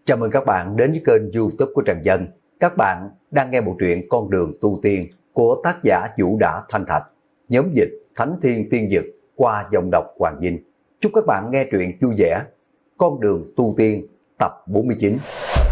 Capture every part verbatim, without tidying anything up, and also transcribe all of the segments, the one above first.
Chào mừng các bạn đến với kênh YouTube của Trần Dân. Các bạn đang nghe bộ truyện Con đường tu tiên của tác giả Vũ Đã Thanh Thạch, nhóm dịch Thánh Thiên Tiên Dực qua giọng đọc Hoàng Vinh. Chúc các bạn nghe truyện vui vẻ. Con đường tu tiên tập bốn mươi chín,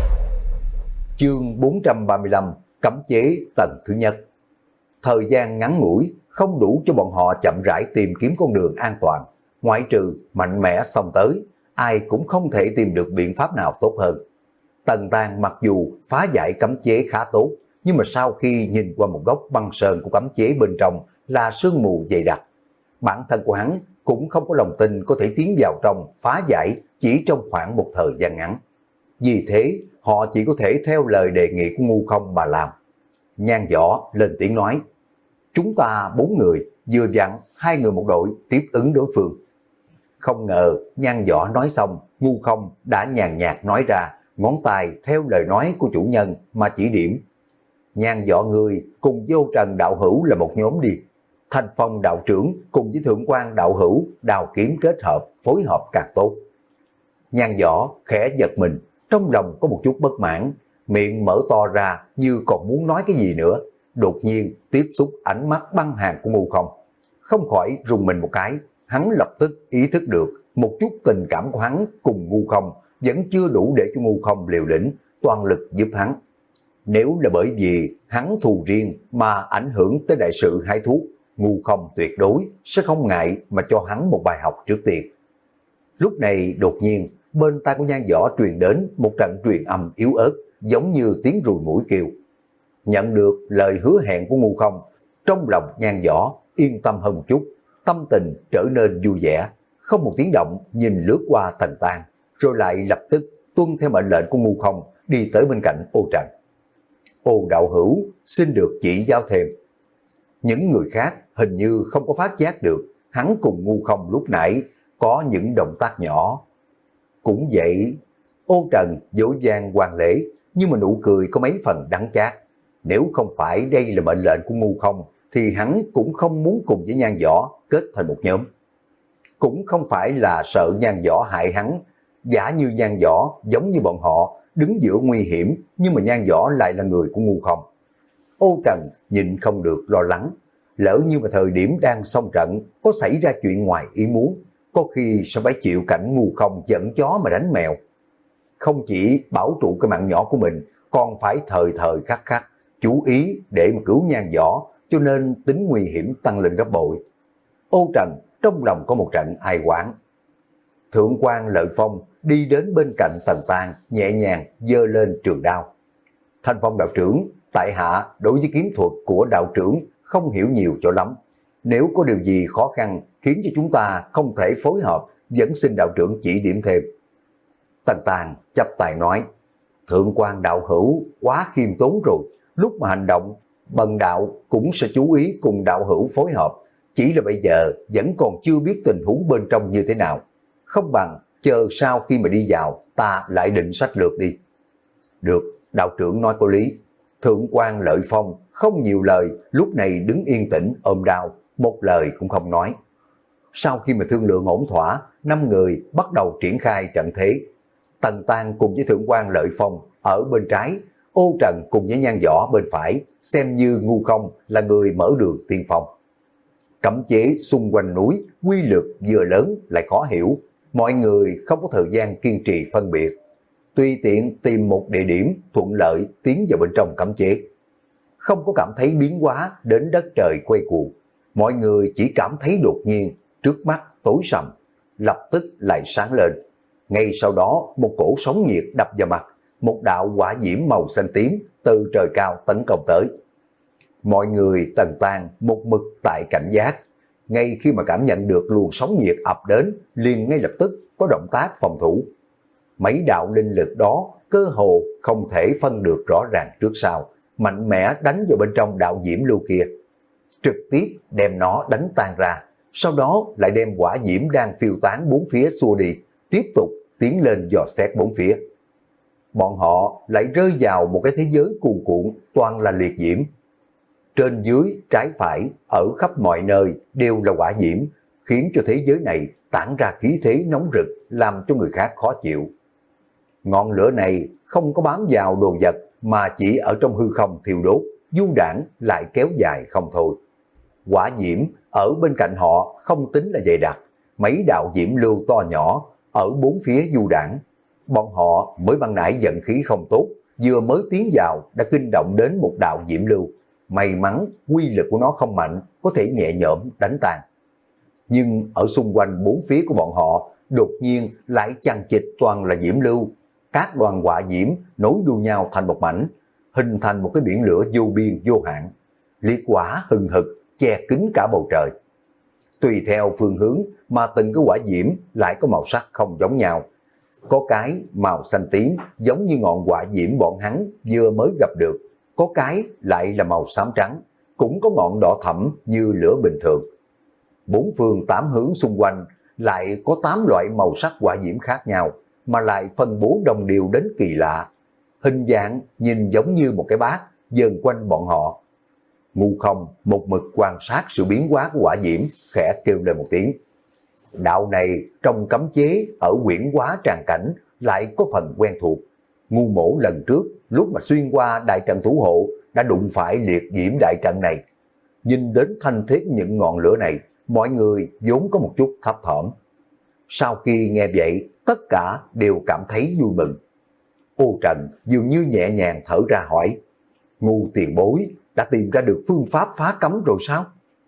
chương bốn trăm ba mươi lăm, cấm chế tầng thứ nhất. Thời gian ngắn ngủi không đủ cho bọn họ chậm rãi tìm kiếm con đường an toàn, ngoại trừ mạnh mẽ xông tới, ai cũng không thể tìm được biện pháp nào tốt hơn. Tần Tàng mặc dù phá giải cấm chế khá tốt, nhưng mà sau khi nhìn qua một góc băng sơn của cấm chế bên trong là sương mù dày đặc, bản thân của hắn cũng không có lòng tin có thể tiến vào trong phá giải chỉ trong khoảng một thời gian ngắn. Vì thế họ chỉ có thể theo lời đề nghị của Ngu Không mà làm. Nhan Võ lên tiếng nói: chúng ta bốn người vừa vặn hai người một đội tiếp ứng đối phương. Không ngờ Nhan Võ nói xong, Ngu Không đã nhàn nhạt nói ra, ngón tay theo lời nói của chủ nhân mà chỉ điểm: Nhan Võ người cùng Vô Trần đạo hữu là một nhóm đi. Thanh Phong đạo trưởng cùng với Thượng Quan đạo hữu đào kiếm kết hợp, phối hợp càng tốt. Nhan Võ khẽ giật mình, trong lòng có một chút bất mãn, miệng mở to ra như còn muốn nói cái gì nữa. Đột nhiên tiếp xúc ánh mắt băng hàn của Ngu Không, không khỏi rùng mình một cái. Hắn lập tức ý thức được một chút tình cảm của hắn cùng Ngu Không vẫn chưa đủ để cho Ngu Không liều lĩnh toàn lực giúp hắn. Nếu là bởi vì hắn thù riêng mà ảnh hưởng tới đại sự hái thuốc, Ngu Không tuyệt đối sẽ không ngại mà cho hắn một bài học trước tiên. Lúc này đột nhiên bên tai của Nhan Võ truyền đến một trận truyền âm yếu ớt, giống như tiếng ruồi muỗi kêu. Nhận được lời hứa hẹn của Ngu Không, trong lòng Nhan Võ yên tâm hơn một chút, tâm tình trở nên vui vẻ, không một tiếng động nhìn lướt qua Tần Tàng, rồi lại lập tức tuân theo mệnh lệnh của Ngu Không đi tới bên cạnh Ô Trần. Ô đạo hữu xin được chỉ giáo thêm. Những người khác hình như không có phát giác được hắn cùng Ngu Không lúc nãy có những động tác nhỏ. Cũng vậy, Ô Trần dỗ dàng hoàn lễ, nhưng mà nụ cười có mấy phần đắng chát. Nếu không phải đây là mệnh lệnh của Ngu Không thì hắn cũng không muốn cùng với Nhan Võ kết thành một nhóm. Cũng không phải là sợ Nhan Võ hại hắn, giả như Nhan Võ giống như bọn họ đứng giữa nguy hiểm, nhưng mà Nhan Võ lại là người của Ngu Không. Ô Trần nhịn không được lo lắng, lỡ như mà thời điểm đang xông trận có xảy ra chuyện ngoài ý muốn, có khi sẽ phải chịu cảnh Ngu Không dẫn chó mà đánh mèo. Không chỉ bảo trụ cái mạng nhỏ của mình, còn phải thời thời khắc khắc chú ý để mà cứu Nhan Võ, cho nên tính nguy hiểm tăng lên gấp bội. Ô Trần trong lòng có một trận ai oán. Thượng Quan Lợi Phong đi đến bên cạnh Tần Tàng, nhẹ nhàng giơ lên trường đao. Thanh Phong đạo trưởng, tại hạ đối với kiếm thuật của đạo trưởng không hiểu nhiều cho lắm. Nếu có điều gì khó khăn khiến cho chúng ta không thể phối hợp, vẫn xin đạo trưởng chỉ điểm thêm. Tần Tàng chắp tay nói: Thượng Quan đạo hữu quá khiêm tốn rồi, lúc mà hành động bần đạo cũng sẽ chú ý cùng đạo hữu phối hợp, chỉ là bây giờ vẫn còn chưa biết tình huống bên trong như thế nào. Không bằng chờ sau khi mà đi vào ta lại định sách lược đi. Được, đạo trưởng nói có lý. Thượng Quan Lợi Phong không nhiều lời, lúc này đứng yên tĩnh ôm đao, một lời cũng không nói. Sau khi mà thương lượng ổn thỏa, năm người bắt đầu triển khai trận thế. Tần Tàng cùng với Thượng Quan Lợi Phong ở bên trái, Ô Trần cùng với Nhan Võ bên phải, xem như Ngu Không là người mở đường tiên phong. Cấm chế xung quanh núi, quy lực vừa lớn lại khó hiểu, mọi người không có thời gian kiên trì phân biệt. Tùy tiện tìm một địa điểm thuận lợi tiến vào bên trong cấm chế. Không có cảm thấy biến hóa đến đất trời quay cuồng, mọi người chỉ cảm thấy đột nhiên trước mắt tối sầm, lập tức lại sáng lên. Ngay sau đó một cổ sóng nhiệt đập vào mặt, một đạo hỏa diễm màu xanh tím từ trời cao tấn công tới. Mọi người Tần Tàng một mực tại cảnh giác, ngay khi mà cảm nhận được luồng sóng nhiệt ập đến, liền ngay lập tức có động tác phòng thủ. Mấy đạo linh lực đó cơ hồ không thể phân được rõ ràng trước sau, mạnh mẽ đánh vào bên trong đạo diễm lưu kia, trực tiếp đem nó đánh tan ra, sau đó lại đem hỏa diễm đang phiêu tán bốn phía xua đi, tiếp tục tiến lên dò xét bốn phía. Bọn họ lại rơi vào một cái thế giới cuồn cuộn toàn là liệt diễm. Trên dưới, trái phải, ở khắp mọi nơi đều là hỏa diễm, khiến cho thế giới này tản ra khí thế nóng rực, làm cho người khác khó chịu. Ngọn lửa này không có bám vào đồ vật mà chỉ ở trong hư không thiêu đốt, du đảng lại kéo dài không thôi. Hỏa diễm ở bên cạnh họ không tính là dày đặc, mấy đạo diễm lưu to nhỏ ở bốn phía du đảng. Bọn họ mới ban nãy giận khí không tốt, vừa mới tiến vào đã kinh động đến một đạo diễm lưu. May mắn quy lực của nó không mạnh, có thể nhẹ nhõm đánh tan. Nhưng ở xung quanh bốn phía của bọn họ đột nhiên lại chằng chịt toàn là diễm lưu. Các đoàn hỏa diễm nối đuôi nhau thành một mảnh, hình thành một cái biển lửa vô biên vô hạn. Liệt hỏa hừng hực che kín cả bầu trời. Tùy theo phương hướng mà từng cái hỏa diễm lại có màu sắc không giống nhau. Có cái màu xanh tím giống như ngọn hỏa diễm bọn hắn vừa mới gặp được, có cái lại là màu xám trắng, cũng có ngọn đỏ thẫm như lửa bình thường. Bốn phương tám hướng xung quanh lại có tám loại màu sắc hỏa diễm khác nhau, mà lại phân bố đồng đều đến kỳ lạ. Hình dạng nhìn giống như một cái bát dần quanh bọn họ. Ngu Không một mực quan sát sự biến hóa của hỏa diễm, khẽ kêu lên một tiếng. Đạo này trong cấm chế ở quyển hóa tràng cảnh lại có phần quen thuộc. Ngu Mỗ lần trước lúc mà xuyên qua đại trận thủ hộ đã đụng phải liệt diễm đại trận này. Nhìn đến thanh thế những ngọn lửa này, mọi người vốn có một chút thấp thỏm. Sau khi nghe vậy, tất cả đều cảm thấy vui mừng. Ô Trần dường như nhẹ nhàng thở ra hỏi, Ngu tiền bối đã tìm ra được phương pháp phá cấm rồi sao?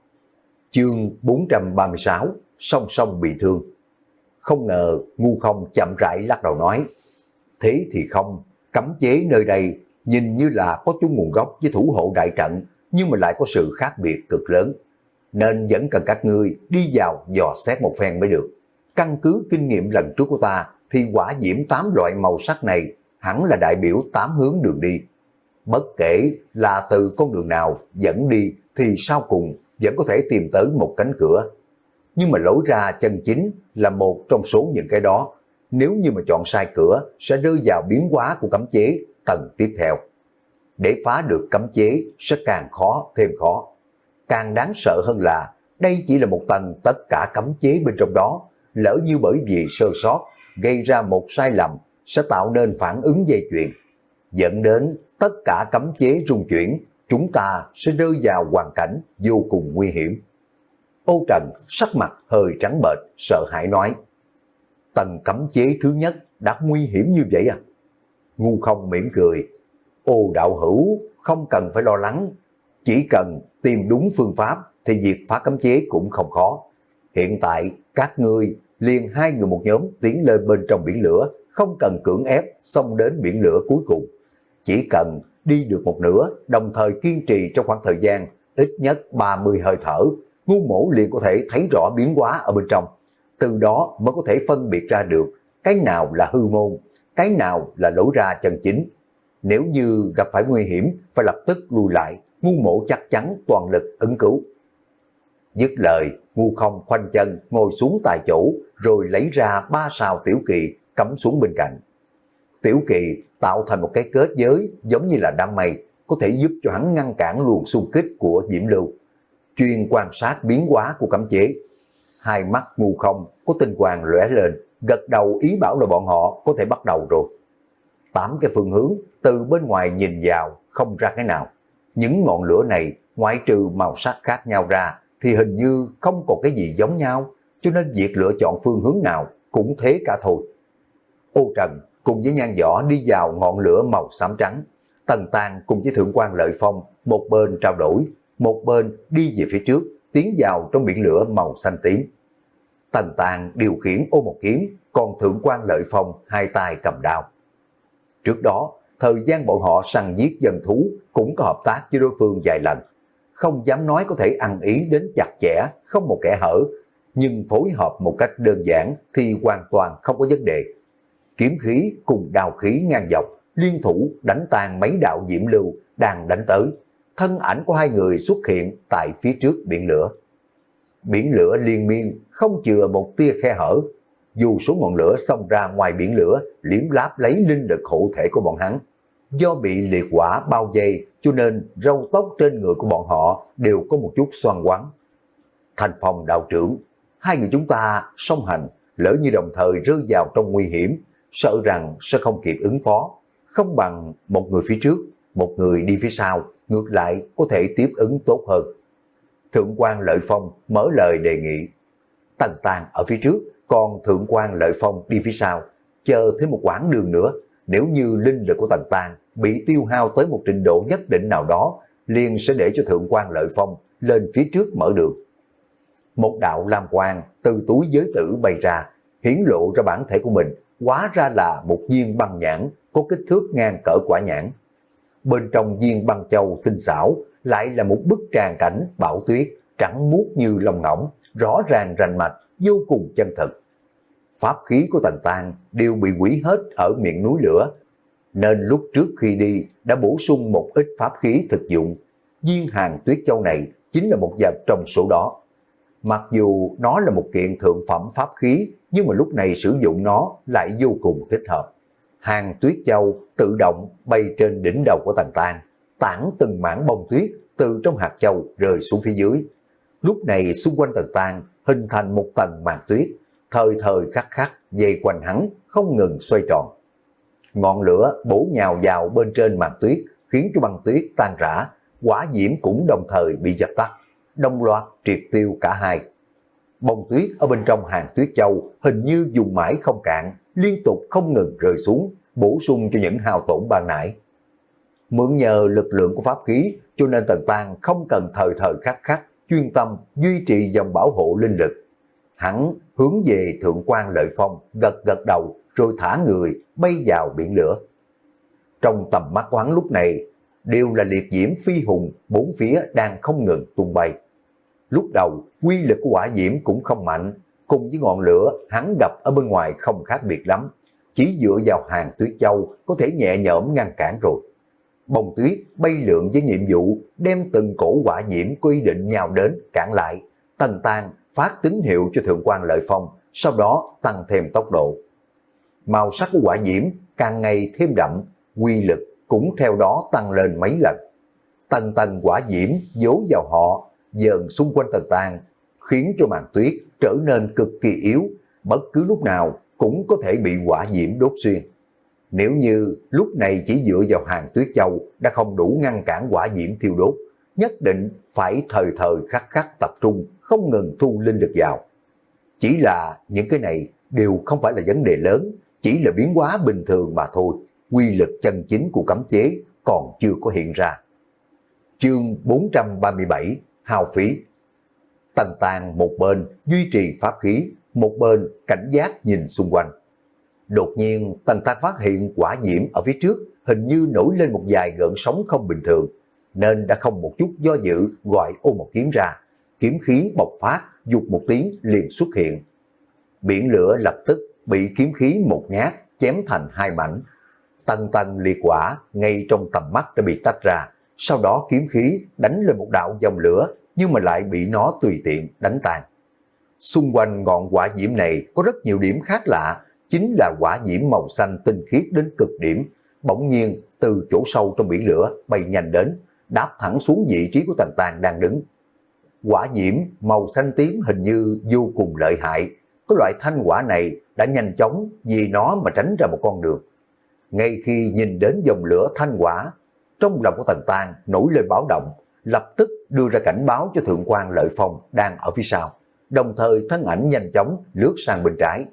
Chương bốn trăm ba mươi sáu, song song bị thương. Không ngờ Ngu Không chậm rãi lắc đầu nói, thế thì không, cấm chế nơi đây nhìn như là có chút nguồn gốc với thủ hộ đại trận, nhưng mà lại có sự khác biệt cực lớn. Nên vẫn cần các ngươi đi vào dò xét một phen mới được. Căn cứ kinh nghiệm lần trước của ta thì hỏa diễm tám loại màu sắc này hẳn là đại biểu tám hướng đường đi. Bất kể là từ con đường nào dẫn đi thì sau cùng vẫn có thể tìm tới một cánh cửa. Nhưng mà lối ra chân chính là một trong số những cái đó. Nếu như mà chọn sai cửa sẽ rơi vào biến hóa của cấm chế tầng tiếp theo. Để phá được cấm chế sẽ càng khó thêm khó. Càng đáng sợ hơn là đây chỉ là một tầng tất cả cấm chế bên trong đó. Lỡ như bởi vì sơ sót gây ra một sai lầm sẽ tạo nên phản ứng dây chuyền, dẫn đến tất cả cấm chế rung chuyển, chúng ta sẽ rơi vào hoàn cảnh vô cùng nguy hiểm. Ô Trần sắc mặt hơi trắng bệch, sợ hãi nói, tầng cấm chế thứ nhất đã nguy hiểm như vậy à? Ngu Không mỉm cười, ô đạo hữu không cần phải lo lắng, chỉ cần tìm đúng phương pháp thì việc phá cấm chế cũng không khó. Hiện tại các ngươi liền hai người một nhóm tiến lên bên trong biển lửa, không cần cưỡng ép xông đến biển lửa cuối cùng. Chỉ cần đi được một nửa, đồng thời kiên trì trong khoảng thời gian ít nhất ba mươi hơi thở, Ngu Mỗ liền có thể thấy rõ biến hóa ở bên trong. Từ đó mới có thể phân biệt ra được cái nào là hư môn, cái nào là lối ra chân chính. Nếu như gặp phải nguy hiểm phải lập tức lùi lại, Ngu Mỗ chắc chắn toàn lực ứng cứu. Dứt lời, Ngu Không khoanh chân ngồi xuống tại chỗ rồi lấy ra ba sào tiểu kỳ cắm xuống bên cạnh. Tiểu kỳ tạo thành một cái kết giới giống như là đám mây, có thể giúp cho hắn ngăn cản luồng xung kích của diễm lưu, chuyên quan sát biến hóa của cấm chế. Hai mắt Ngu Không có tinh quang lóe lên, gật đầu ý bảo là bọn họ có thể bắt đầu rồi. Tám cái phương hướng từ bên ngoài nhìn vào không ra cái nào. Những ngọn lửa này ngoại trừ màu sắc khác nhau ra thì hình như không còn cái gì giống nhau, cho nên việc lựa chọn phương hướng nào cũng thế cả thôi. Ô Trần cùng với Nhan Võ đi vào ngọn lửa màu xám trắng. Tần Tàng cùng với Thượng quan Lợi Phong một bên trao đổi, một bên đi về phía trước, tiến vào trong biển lửa màu xanh tím. Tần Tàng điều khiển ô một kiếm, còn Thượng quan Lợi Phong hai tay cầm đao. Trước đó, thời gian bọn họ săn giết dân thú cũng có hợp tác với đối phương vài lần. Không dám nói có thể ăn ý đến chặt chẽ, không một kẻ hở, nhưng phối hợp một cách đơn giản thì hoàn toàn không có vấn đề. Kiếm khí cùng đao khí ngang dọc, liên thủ đánh tan mấy đạo diễm lưu đang đánh tới. Thân ảnh của hai người xuất hiện tại phía trước biển lửa. Biển lửa liên miên, không chừa một tia khe hở. Dù số ngọn lửa xông ra ngoài biển lửa, liếm láp lấy linh lực hộ thể của bọn hắn. Do bị liệt hỏa bao vây, cho nên râu tóc trên người của bọn họ đều có một chút xoăn quắn. Thành Phong đạo trưởng, hai người chúng ta song hành, lỡ như đồng thời rơi vào trong nguy hiểm, sợ rằng sẽ không kịp ứng phó, không bằng một người phía trước, một người đi phía sau, ngược lại có thể tiếp ứng tốt hơn. Thượng quan Lợi Phong mở lời đề nghị. Tần Tàng ở phía trước, còn Thượng quan Lợi Phong đi phía sau, chờ thêm một quãng đường nữa, nếu như linh lực của Tần Tàng bị tiêu hao tới một trình độ nhất định nào đó, liền sẽ để cho Thượng quan Lợi Phong lên phía trước mở đường. Một đạo lam quang từ túi giới tử bay ra, hiển lộ ra bản thể của mình, hóa ra là một viên băng nhãn có kích thước ngang cỡ quả nhãn. Bên trong viên băng châu tinh xảo lại là một bức tràng cảnh bão tuyết trắng muốt như lông ngỗng, rõ ràng rành mạch, vô cùng chân thực. Pháp khí của Tần Tàng đều bị hủy hết ở miệng núi lửa, nên lúc trước khi đi đã bổ sung một ít pháp khí thực dụng. Viên hàng tuyết châu này chính là một vật trong số đó. Mặc dù nó là một kiện thượng phẩm pháp khí, nhưng mà lúc này sử dụng nó lại vô cùng thích hợp. Hàng tuyết châu tự động bay trên đỉnh đầu của Tần Tàng, tản từng mảng bông tuyết từ trong hạt châu rơi xuống phía dưới. Lúc này xung quanh Tần Tàng hình thành một tầng màn tuyết, thời thời khắc khắc dây quanh hắn không ngừng xoay tròn. Ngọn lửa bổ nhào vào bên trên màn tuyết, khiến cho băng tuyết tan rã, hỏa diễm cũng đồng thời bị dập tắt, đồng loạt triệt tiêu cả hai. Bông tuyết ở bên trong hàng tuyết châu hình như dùng mãi không cạn, liên tục không ngừng rơi xuống, bổ sung cho những hao tổn ban nãy. Mượn nhờ lực lượng của pháp khí, cho nên Tần Tàng không cần thời thời khắc khắc chuyên tâm duy trì dòng bảo hộ linh lực. Hắn hướng về Thượng quan Lợi Phong, gật gật đầu rồi thả người bay vào biển lửa. Trong tầm mắt của hắn lúc này đều là liệt diễm phi hùng, bốn phía đang không ngừng tung bay. Lúc đầu quy lực của hỏa diễm cũng không mạnh, cùng với ngọn lửa hắn gặp ở bên ngoài không khác biệt lắm, chỉ dựa vào hàng tuyết châu có thể nhẹ nhõm ngăn cản rồi. Bông tuyết bay lượn với nhiệm vụ đem từng cổ hỏa diễm có ý định nhào đến cản lại. Tần Tàng phát tín hiệu cho Thượng quan Lợi Phong, sau đó tăng thêm tốc độ. Màu sắc của hỏa diễm càng ngày thêm đậm, quy lực cũng theo đó tăng lên mấy lần. Tầng tầng hỏa diễm dố vào họ, dần xung quanh Tần Tàng, khiến cho màn tuyết trở nên cực kỳ yếu, bất cứ lúc nào cũng có thể bị hỏa diễm đốt xuyên. Nếu như lúc này chỉ dựa vào hàng tuyết châu đã không đủ ngăn cản hỏa diễm thiêu đốt, nhất định phải thời thời khắc khắc tập trung, không ngừng thu linh lực vào. Chỉ là những cái này đều không phải là vấn đề lớn, chỉ là biến hóa bình thường mà thôi, quy lực chân chính của cấm chế còn chưa có hiện ra. Chương bốn trăm ba mươi bảy, hao phí. Tần Tàng một bên duy trì pháp khí, một bên cảnh giác nhìn xung quanh. Đột nhiên Tần Tàng phát hiện hỏa diễm ở phía trước hình như nổi lên một vài gợn sóng không bình thường, nên đã không một chút do dự gọi ô một kiếm ra. Kiếm khí bộc phát, dục một tiếng liền xuất hiện. Biển lửa lập tức bị kiếm khí một nhát chém thành hai mảnh. Tầng tầng liệt hỏa ngay trong tầm mắt đã bị tách ra, sau đó kiếm khí đánh lên một đạo dòng lửa, nhưng mà lại bị nó tùy tiện đánh tan. Xung quanh ngọn hỏa diễm này có rất nhiều điểm khác lạ, chính là hỏa diễm màu xanh tinh khiết đến cực điểm, bỗng nhiên từ chỗ sâu trong biển lửa bay nhanh đến, đáp thẳng xuống vị trí của Tần Tàng đang đứng. Hỏa diễm màu xanh tím hình như vô cùng lợi hại, có loại thanh hỏa này đã nhanh chóng vì nó mà tránh ra một con đường. Ngay khi nhìn đến dòng lửa thanh hỏa, trong lòng của Tần Tàng nổi lên báo động, lập tức đưa ra cảnh báo cho Thượng quan Lợi Phong đang ở phía sau, đồng thời thân ảnh nhanh chóng lướt sang bên trái.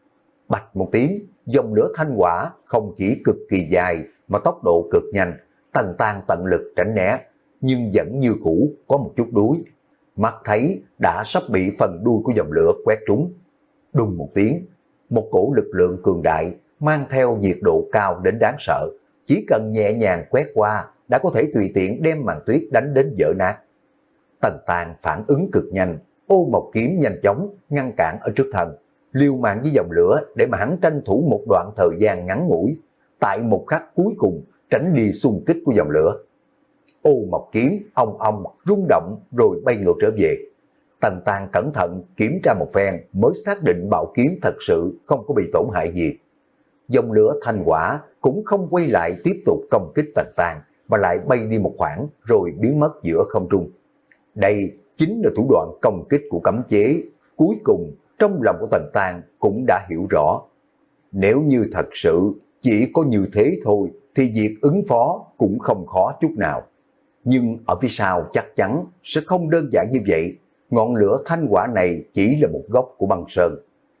Bạch một tiếng, dòng lửa thanh hỏa không chỉ cực kỳ dài mà tốc độ cực nhanh. Tần Tàng tận lực tránh né, nhưng vẫn như cũ có một chút đuối. Mắt thấy đã sắp bị phần đuôi của dòng lửa quét trúng. Đùng một tiếng, một cổ lực lượng cường đại mang theo nhiệt độ cao đến đáng sợ, chỉ cần nhẹ nhàng quét qua đã có thể tùy tiện đem màn tuyết đánh đến vỡ nát. Tần Tàng phản ứng cực nhanh, ô một kiếm nhanh chóng ngăn cản ở trước thân, liều mạng với dòng lửa để mà hắn tranh thủ một đoạn thời gian ngắn ngủi, tại một khắc cuối cùng tránh đi xung kích của dòng lửa. Ô một kiếm ong ong rung động rồi bay ngược trở về. Tần Tàng cẩn thận kiểm tra một phen mới xác định bảo kiếm thật sự không có bị tổn hại gì. Dòng lửa thanh hỏa cũng không quay lại tiếp tục công kích Tần Tàng, mà lại bay đi một khoảng rồi biến mất giữa không trung. Đây chính là thủ đoạn công kích của cấm chế. Cuối cùng trong lòng của Tần Tàng cũng đã hiểu rõ. Nếu như thật sự chỉ có như thế thôi thì việc ứng phó cũng không khó chút nào. Nhưng ở phía sau chắc chắn sẽ không đơn giản như vậy. Ngọn lửa thanh hỏa này chỉ là một góc của băng sơn.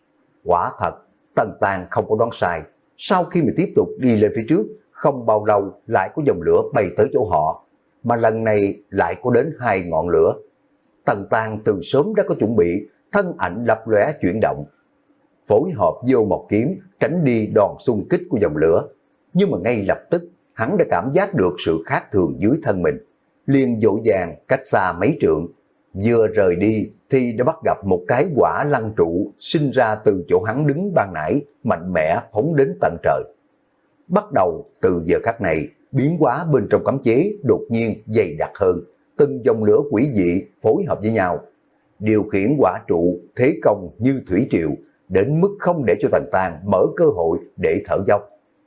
Quả thật, Tần Tàng không có đoán sai. Sau khi mình tiếp tục đi lên phía trước, không bao lâu lại có dòng lửa bay tới chỗ họ. Mà lần này lại có đến hai ngọn lửa. Tần Tàng từ sớm đã có chuẩn bị, thân ảnh lập lóe chuyển động. Phối hợp vô một kiếm tránh đi đòn xung kích của dòng lửa. Nhưng mà ngay lập tức hắn đã cảm giác được sự khác thường dưới thân mình. Liền vội vàng cách xa mấy trượng. Vừa rời đi thì đã bắt gặp một cái quả lăng trụ sinh ra từ chỗ hắn đứng ban nãy, mạnh mẽ phóng đến tận trời. Bắt đầu từ giờ khắc này, biến hóa bên trong cấm chế đột nhiên dày đặc hơn, từng dòng lửa quỷ dị phối hợp với nhau. Điều khiển quả trụ thế công như thủy triều, đến mức không để cho Tần Tàng mở cơ hội để thở dốc.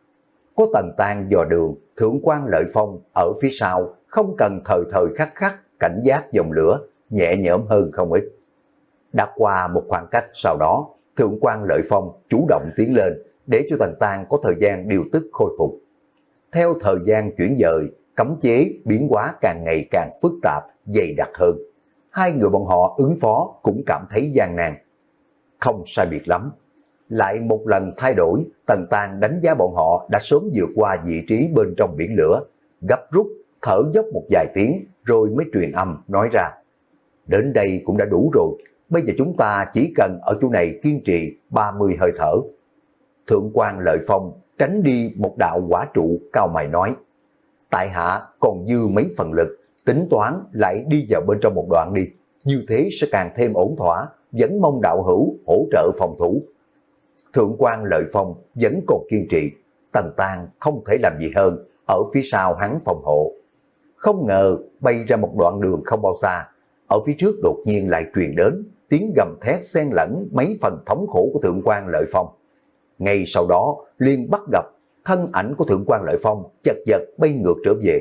Có Tần Tàng dò đường, Thượng quan Lợi Phong ở phía sau, không cần thời thời khắc khắc cảnh giác dòng lửa, nhẹ nhõm hơn không ít. Đã qua một khoảng cách sau đó, Thượng quan Lợi Phong chủ động tiến lên để cho Tần Tàng có thời gian điều tức khôi phục. Theo thời gian chuyển dời, cấm chế biến hóa càng ngày càng phức tạp, dày đặc hơn. Hai người bọn họ ứng phó cũng cảm thấy gian nan. Không sai biệt lắm. Lại một lần thay đổi, Tần Tàng đánh giá bọn họ đã sớm vượt qua vị trí bên trong biển lửa, gấp rút, thở dốc một vài tiếng rồi mới truyền âm nói ra. Đến đây cũng đã đủ rồi, bây giờ chúng ta chỉ cần ở chỗ này kiên trì ba mươi hơi thở. Thượng quan Lợi Phong tránh đi một đạo quả trụ cao mày nói. Tại hạ còn dư mấy phần lực, tính toán lại đi vào bên trong một đoạn đi, như thế sẽ càng thêm ổn thỏa, vẫn mong đạo hữu hỗ trợ phòng thủ. Thượng quan Lợi Phong vẫn còn kiên trì, Tần Tàng không thể làm gì hơn, ở phía sau hắn phòng hộ. Không ngờ bay ra một đoạn đường không bao xa, ở phía trước đột nhiên lại truyền đến tiếng gầm thét xen lẫn mấy phần thống khổ của Thượng quan Lợi Phong. Ngay sau đó liền bắt gặp thân ảnh của Thượng quan Lợi Phong chật vật bay ngược trở về.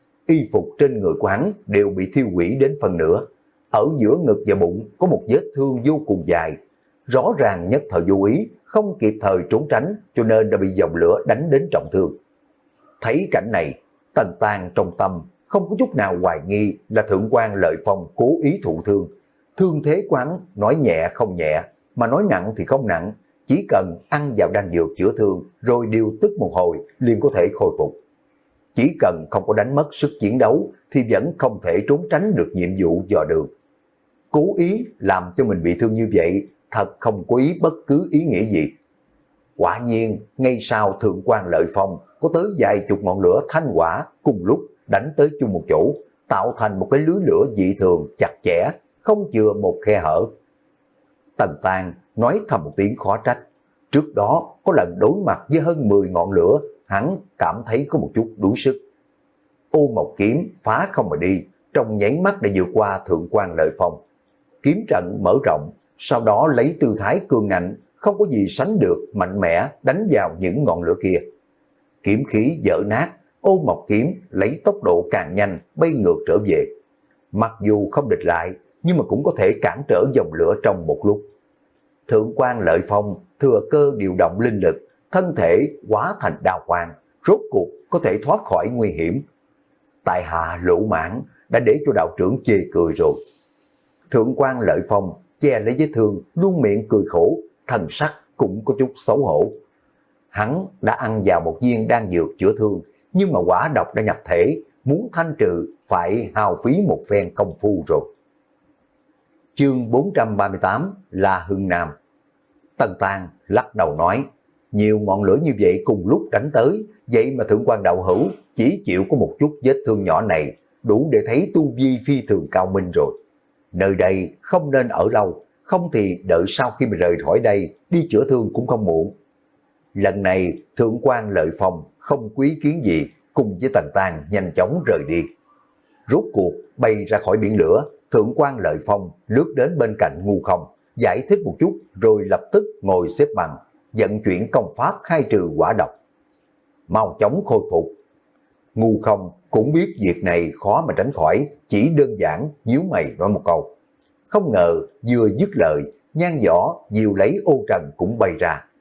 Y phục trên người của hắn đều bị thiêu hủy đến phần nửa. Ở giữa ngực và bụng có một vết thương vô cùng dài. Rõ ràng nhất thời vô ý, không kịp thời trốn tránh, cho nên đã bị dòng lửa đánh đến trọng thương. Thấy cảnh này, Tần Tàng trong tâm không có chút nào hoài nghi là Thượng quan Lợi Phong cố ý thụ thương. Thương thế của hắn nói nhẹ không nhẹ, mà nói nặng thì không nặng, chỉ cần ăn vào đan dược chữa thương rồi điều tức một hồi liền có thể khôi phục. Chỉ cần không có đánh mất sức chiến đấu thì vẫn không thể trốn tránh được nhiệm vụ dò đường. Cố ý làm cho mình bị thương như vậy, thật không có ý bất cứ ý nghĩa gì. Quả nhiên, ngay sau Thượng quan Lợi Phong có tới vài chục ngọn lửa thanh hỏa cùng lúc đánh tới chung một chỗ, tạo thành một cái lưới lửa dị thường chặt chẽ, không chừa một khe hở. Tần Tàng nói thầm một tiếng khó trách. Trước đó có lần đối mặt với hơn mười ngọn lửa, hắn cảm thấy có một chút đuối sức. Ô một kiếm phá không mà đi, trong nháy mắt đã vượt qua Thượng quan Lợi Phong. Kiếm trận mở rộng, sau đó lấy tư thái cường ngạnh, không có gì sánh được, mạnh mẽ đánh vào những ngọn lửa kia. Kiếm khí vỡ nát, ô mộc kiếm lấy tốc độ càng nhanh bay ngược trở về. Mặc dù không địch lại, nhưng mà cũng có thể cản trở dòng lửa trong một lúc. Thượng quan Lợi Phong thừa cơ điều động linh lực, thân thể hóa thành đao quang, rốt cuộc có thể thoát khỏi nguy hiểm. Tại hạ lỗ mãn đã để cho đạo trưởng chê cười rồi. Thượng quan Lợi Phong che lấy vết thương, luôn miệng cười khổ, thần sắc cũng có chút xấu hổ. Hắn đã ăn vào một viên đan dược chữa thương, nhưng mà quả độc đã nhập thể, muốn thanh trừ phải hao phí một phen công phu rồi. Chương bốn trăm ba mươi tám là Hưng Nam. Tần Tàng lắc đầu nói, nhiều ngọn lửa như vậy cùng lúc đánh tới, vậy mà Thượng quan đạo hữu chỉ chịu có một chút vết thương nhỏ này, đủ để thấy tu vi phi thường cao minh rồi. Nơi đây không nên ở lâu, không thì đợi sau khi mà rời khỏi đây, đi chữa thương cũng không muộn. Lần này Thượng quan Lợi Phong không quý kiến gì, cùng với Tần Tàng nhanh chóng rời đi. Rốt cuộc bay ra khỏi biển lửa, Thượng quan Lợi Phong lướt đến bên cạnh Ngu Không, giải thích một chút rồi lập tức ngồi xếp bằng, vận chuyển công pháp khai trừ quả độc. Mau chóng khôi phục. Ngu Không cũng biết việc này khó mà tránh khỏi, chỉ đơn giản nhíu mày nói một câu. Không ngờ vừa dứt lời, nhan võ diều lấy ô trần cũng bay ra.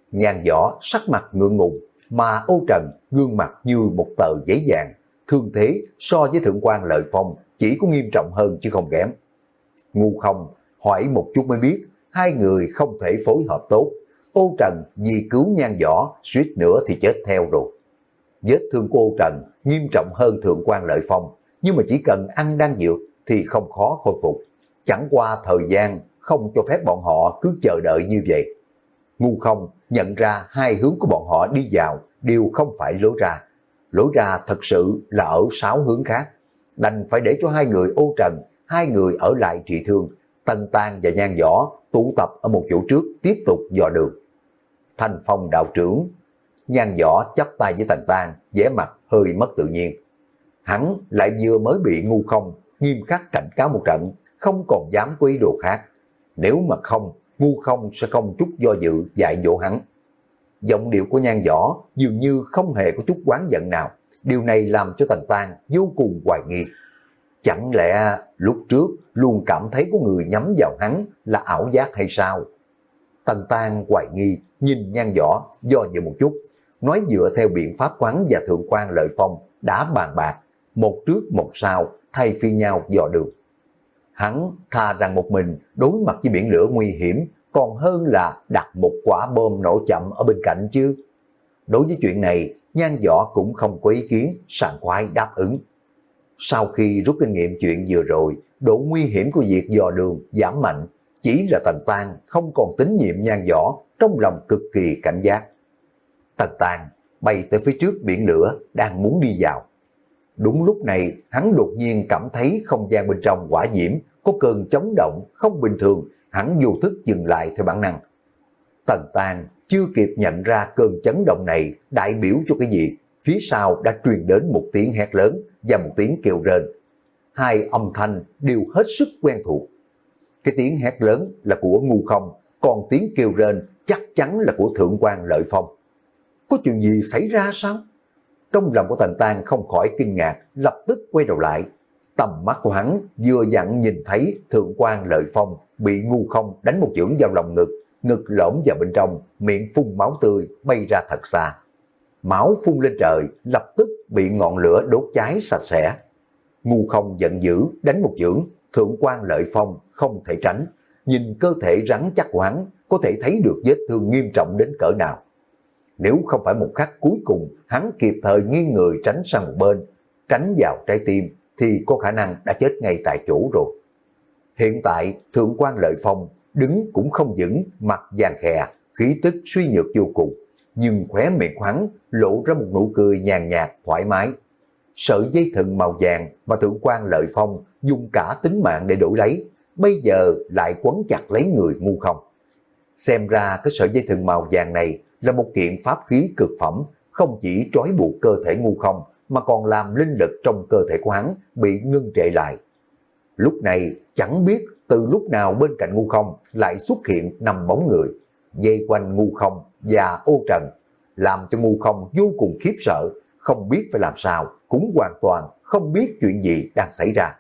Nhan Võ sắc mặt ngượng ngùng, mà Ô Trần gương mặt như một tờ giấy vàng, thương thế so với Thượng quan Lợi Phong chỉ có nghiêm trọng hơn chứ không kém. Ngu Không hỏi một chút mới biết, hai người không thể phối hợp tốt. Ô Trần vì cứu Nhan Võ suýt nữa thì chết theo rồi. Vết thương của Ô Trần nghiêm trọng hơn Thượng quan Lợi Phong, nhưng mà chỉ cần ăn đan dược thì không khó khôi phục. Chẳng qua thời gian không cho phép bọn họ cứ chờ đợi như vậy. Ngu Không nhận ra hai hướng của bọn họ đi vào đều không phải lối ra. Lối ra thật sự là ở sáu hướng khác. Đành phải để cho hai người Ô Trần, hai người ở lại trị thương. Tần Tang và Nhan Võ tụ tập ở một chỗ trước tiếp tục dò đường. Thanh Phong đạo trưởng. Nhan Võ chắp tay với Tần Tang, vẻ mặt hơi mất tự nhiên. Hắn lại vừa mới bị Ngu Không nghiêm khắc cảnh cáo một trận, không còn dám có ý đồ khác. Nếu mà không, Ngu Không sẽ không chút do dự dạy dỗ hắn. Giọng điệu của Nhan Võ dường như không hề có chút oán giận nào. Điều này làm cho Tần Tang vô cùng hoài nghi. Chẳng lẽ lúc trước luôn cảm thấy có người nhắm vào hắn là ảo giác hay sao? Tần Tang hoài nghi nhìn Nhan Võ do dự một chút, nói dựa theo biện pháp quán và Thượng quan Lợi Phong đã bàn bạc, một trước một sau thay phiên nhau dò đường. Hắn thà rằng một mình đối mặt với biển lửa nguy hiểm còn hơn là đặt một quả bom nổ chậm ở bên cạnh chứ. Đối với chuyện này, Nhan Võ cũng không có ý kiến, sảng khoái đáp ứng. Sau khi rút kinh nghiệm chuyện vừa rồi, độ nguy hiểm của việc dò đường giảm mạnh, chỉ là Tần Tang không còn tín nhiệm Nhan Võ, trong lòng cực kỳ cảnh giác. Tần Tang bay tới phía trước biển lửa, đang muốn đi vào. Đúng lúc này, hắn đột nhiên cảm thấy không gian bên trong hỏa diễm có cơn chấn động không bình thường, hắn vô thức dừng lại theo bản năng. Tần Tang chưa kịp nhận ra cơn chấn động này đại biểu cho cái gì, phía sau đã truyền đến một tiếng hét lớn và một tiếng kêu rên. Hai âm thanh đều hết sức quen thuộc. Cái tiếng hét lớn là của Ngu Không, còn tiếng kêu rên chắc chắn là của Thượng quan Lợi Phong. Có chuyện gì xảy ra sao? Trong lòng của Tần Tang không khỏi kinh ngạc, lập tức quay đầu lại. Tầm mắt của hắn vừa dặn nhìn thấy Thượng quan Lợi Phong bị Ngu Không đánh một chưởng vào lòng ngực, ngực lõm vào bên trong, miệng phun máu tươi bay ra thật xa. Máu phun lên trời, lập tức bị ngọn lửa đốt cháy sạch sẽ. Ngu Không giận dữ đánh một chưởng, Thượng quan Lợi Phong không thể tránh. Nhìn cơ thể rắn chắc của hắn, có thể thấy được vết thương nghiêm trọng đến cỡ nào. Nếu không phải một khắc cuối cùng hắn kịp thời nghiêng người tránh sang một bên, tránh vào trái tim, thì có khả năng đã chết ngay tại chỗ rồi. Hiện tại Thượng quan Lợi Phong đứng cũng không vững, mặt vàng khè, khí tức suy nhược vô cùng, nhưng khóe miệng của hắn lộ ra một nụ cười nhàn nhạt thoải mái. Sợi dây thừng màu vàng mà Thượng quan Lợi Phong dùng cả tính mạng để đổi lấy, bây giờ lại quấn chặt lấy người Ngu Không. Xem ra cái sợi dây thừng màu vàng này là một kiện pháp khí cực phẩm, không chỉ trói buộc cơ thể Ngu Không mà còn làm linh lực trong cơ thể của hắn bị ngưng trệ lại. Lúc này chẳng biết từ lúc nào bên cạnh Ngu Không lại xuất hiện năm bóng người, dây quanh Ngu Không và Ô Trần, làm cho Ngu Không vô cùng khiếp sợ, không biết phải làm sao, cũng hoàn toàn không biết chuyện gì đang xảy ra.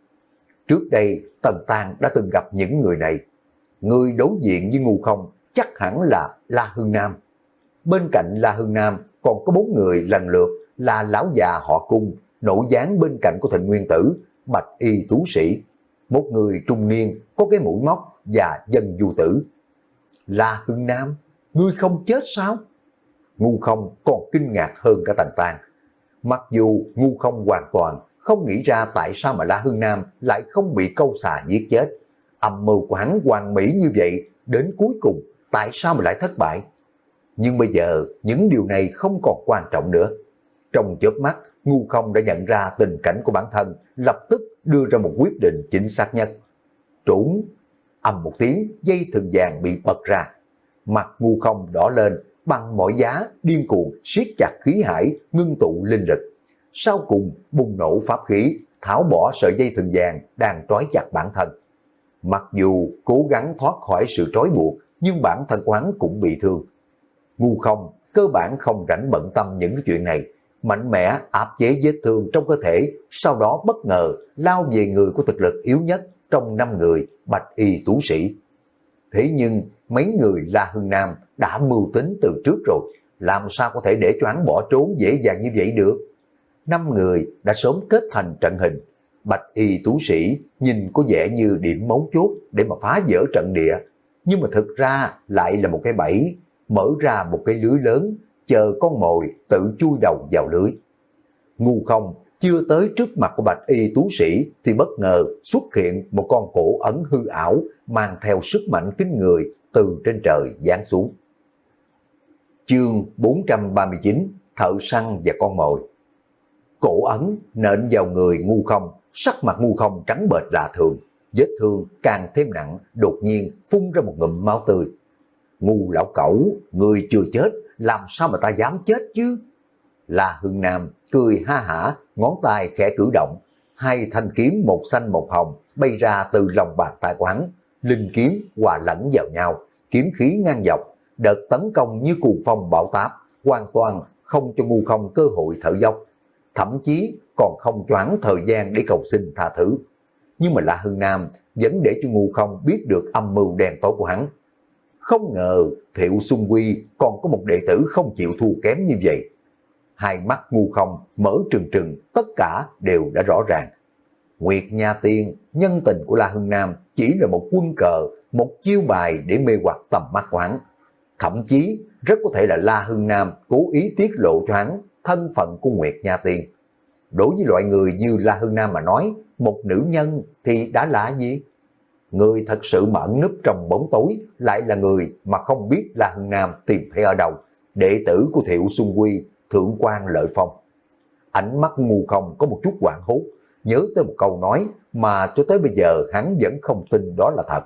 Trước đây Tần Tang đã từng gặp những người này. Người đối diện với Ngu Không chắc hẳn là La Hưng Nam. Bên cạnh La Hưng Nam còn có bốn người lần lượt là lão già họ Cung, nổi dáng bên cạnh của Thịnh Nguyên Tử, Bạch Y Tú Sĩ, một người trung niên có cái mũi móc và Dân Du Tử. La Hưng Nam, ngươi không chết sao? Ngu Không còn kinh ngạc hơn cả Tần Tang. Mặc dù Ngu Không hoàn toàn không nghĩ ra tại sao mà La Hưng Nam lại không bị câu xà giết chết. Âm mưu của hắn hoàn mỹ như vậy, đến cuối cùng tại sao mà lại thất bại? Nhưng bây giờ những điều này không còn quan trọng nữa. Trong chớp mắt, Ngu Không đã nhận ra tình cảnh của bản thân, lập tức đưa ra một quyết định chính xác nhất. Trốn! Ầm một tiếng, dây thừng vàng bị bật ra. Mặt Ngu Không đỏ lên, bằng mọi giá điên cuồng siết chặt khí hải, ngưng tụ linh lực. Sau cùng bùng nổ pháp khí, tháo bỏ sợi dây thừng vàng đang trói chặt bản thân. Mặc dù cố gắng thoát khỏi sự trói buộc, nhưng bản thân của hắn cũng bị thương. Ngu Không cơ bản không rảnh bận tâm những cái chuyện này, mạnh mẽ áp chế vết thương trong cơ thể, sau đó bất ngờ lao về người của thực lực yếu nhất trong năm người, Bạch Y Tú Sĩ. Thế nhưng mấy người La Hưng Nam đã mưu tính từ trước rồi, làm sao có thể để cho hắn bỏ trốn dễ dàng như vậy được. Năm người đã sớm kết thành trận hình. Bạch y tú sĩ nhìn có vẻ như điểm mấu chốt để mà phá vỡ trận địa, nhưng mà thực ra lại là một cái bẫy, mở ra một cái lưới lớn, chờ con mồi tự chui đầu vào lưới. Ngu Không chưa tới trước mặt của bạch y tú sĩ thì bất ngờ xuất hiện một con cổ ấn hư ảo mang theo sức mạnh kinh người từ trên trời giáng xuống. Chương bốn trăm ba mươi chín, thợ săn và con mồi. Cổ ấn nện vào người Ngu Không, sắc mặt Ngu Không trắng bệch lạ thường, vết thương càng thêm nặng, đột nhiên phun ra một ngụm máu tươi. Ngu lão cẩu, người chưa chết, làm sao mà ta dám chết chứ? La Hưng Nam cười ha hả, ngón tay khẽ cử động, hai thanh kiếm một xanh một hồng bay ra từ lòng bàn tay của hắn, linh kiếm hòa lẫn vào nhau, kiếm khí ngang dọc, đợt tấn công như cuồng phong bão táp, hoàn toàn không cho Ngu Không cơ hội thở dốc, thậm chí còn không cho hắn thời gian để cầu xin tha thứ. Nhưng mà La Hưng Nam vẫn để cho Ngu Không biết được âm mưu đen tối của hắn. Không ngờ Thiệu Xuân Quy còn có một đệ tử không chịu thua kém như vậy. Hai mắt Ngu Không mở trừng trừng, tất cả đều đã rõ ràng. Nguyệt Nha Tiên, nhân tình của La Hưng Nam chỉ là một quân cờ, một chiêu bài để mê hoặc tầm mắt của hắn. Thậm chí rất có thể là La Hưng Nam cố ý tiết lộ cho hắn thân phận của Nguyệt Nha Tiên. Đối với loại người như La Hưng Nam mà nói, một nữ nhân thì đã là gì? Người thật sự mà ẩn núp trong bóng tối lại là người mà không biết La Hưng Nam tìm thấy ở đâu, đệ tử của Thiệu Xuân Quy, Thượng quan Lợi Phong. Ánh mắt Ngu Không có một chút hoảng hốt, nhớ tới một câu nói mà cho tới bây giờ hắn vẫn không tin đó là thật.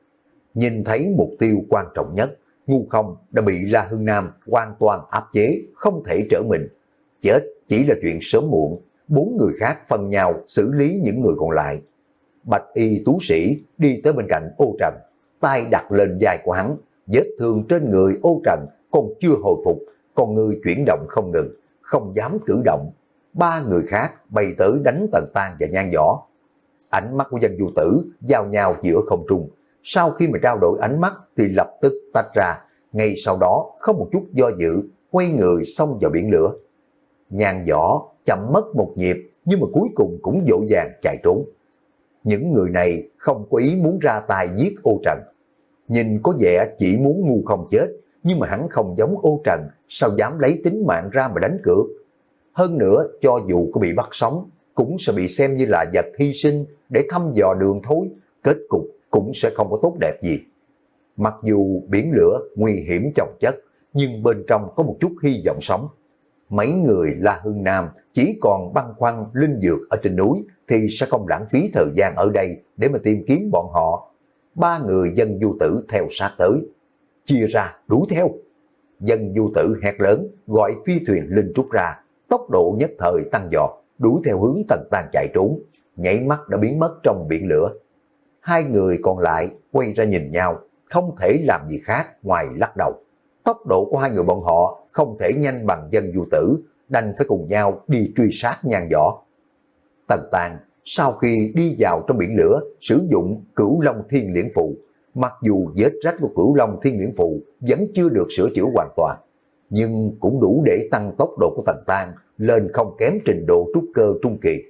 Nhìn thấy mục tiêu quan trọng nhất, Ngu Không đã bị La Hưng Nam hoàn toàn áp chế, không thể trở mình. Chết chỉ là chuyện sớm muộn, bốn người khác phân nhau xử lý những người còn lại. Bạch y tú sĩ đi tới bên cạnh Ô Trần, tay đặt lên vai của hắn, vết thương trên người Ô Trần còn chưa hồi phục, con người chuyển động không ngừng, không dám cử động. Ba người khác bay tới đánh Tần Tang và Nhan Võ. Ánh mắt của Dân Du Tử giao nhau giữa không trung, sau khi mà trao đổi ánh mắt thì lập tức tách ra, ngay sau đó không một chút do dự, quay người xông vào biển lửa. Nhan Võ chậm mất một nhịp nhưng mà cuối cùng cũng vội vàng chạy trốn. Những người này không có ý muốn ra tay giết Ô Trần. Nhìn có vẻ chỉ muốn Ngu Không chết, nhưng mà hắn không giống Ô Trần, sao dám lấy tính mạng ra mà đánh cược. Hơn nữa, cho dù có bị bắt sống, cũng sẽ bị xem như là vật hy sinh để thăm dò đường thôi, kết cục cũng sẽ không có tốt đẹp gì. Mặc dù biển lửa nguy hiểm chồng chất, nhưng bên trong có một chút hy vọng sống. Mấy người La Hưng Nam chỉ còn băn khoăn linh dược ở trên núi thì sẽ không lãng phí thời gian ở đây để mà tìm kiếm bọn họ. Ba người Dân Du Tử theo sát tới. Chia ra đuổi theo. Dân Du Tử hét lớn gọi phi thuyền linh trúc ra, tốc độ nhất thời tăng giọt, đuổi theo hướng Tần Tang chạy trốn, nhảy mắt đã biến mất trong biển lửa. Hai người còn lại quay ra nhìn nhau, không thể làm gì khác ngoài lắc đầu. Tốc độ của hai người bọn họ không thể nhanh bằng Dân Du Tử, đành phải cùng nhau đi truy sát Nhan Võ. Tần Tang sau khi đi vào trong biển lửa sử dụng Cửu Long Thiên Liễn Phù, mặc dù vết rách của Cửu Long Thiên Liễn Phù vẫn chưa được sửa chữa hoàn toàn, nhưng cũng đủ để tăng tốc độ của Tần Tang lên không kém trình độ trúc cơ trung kỳ.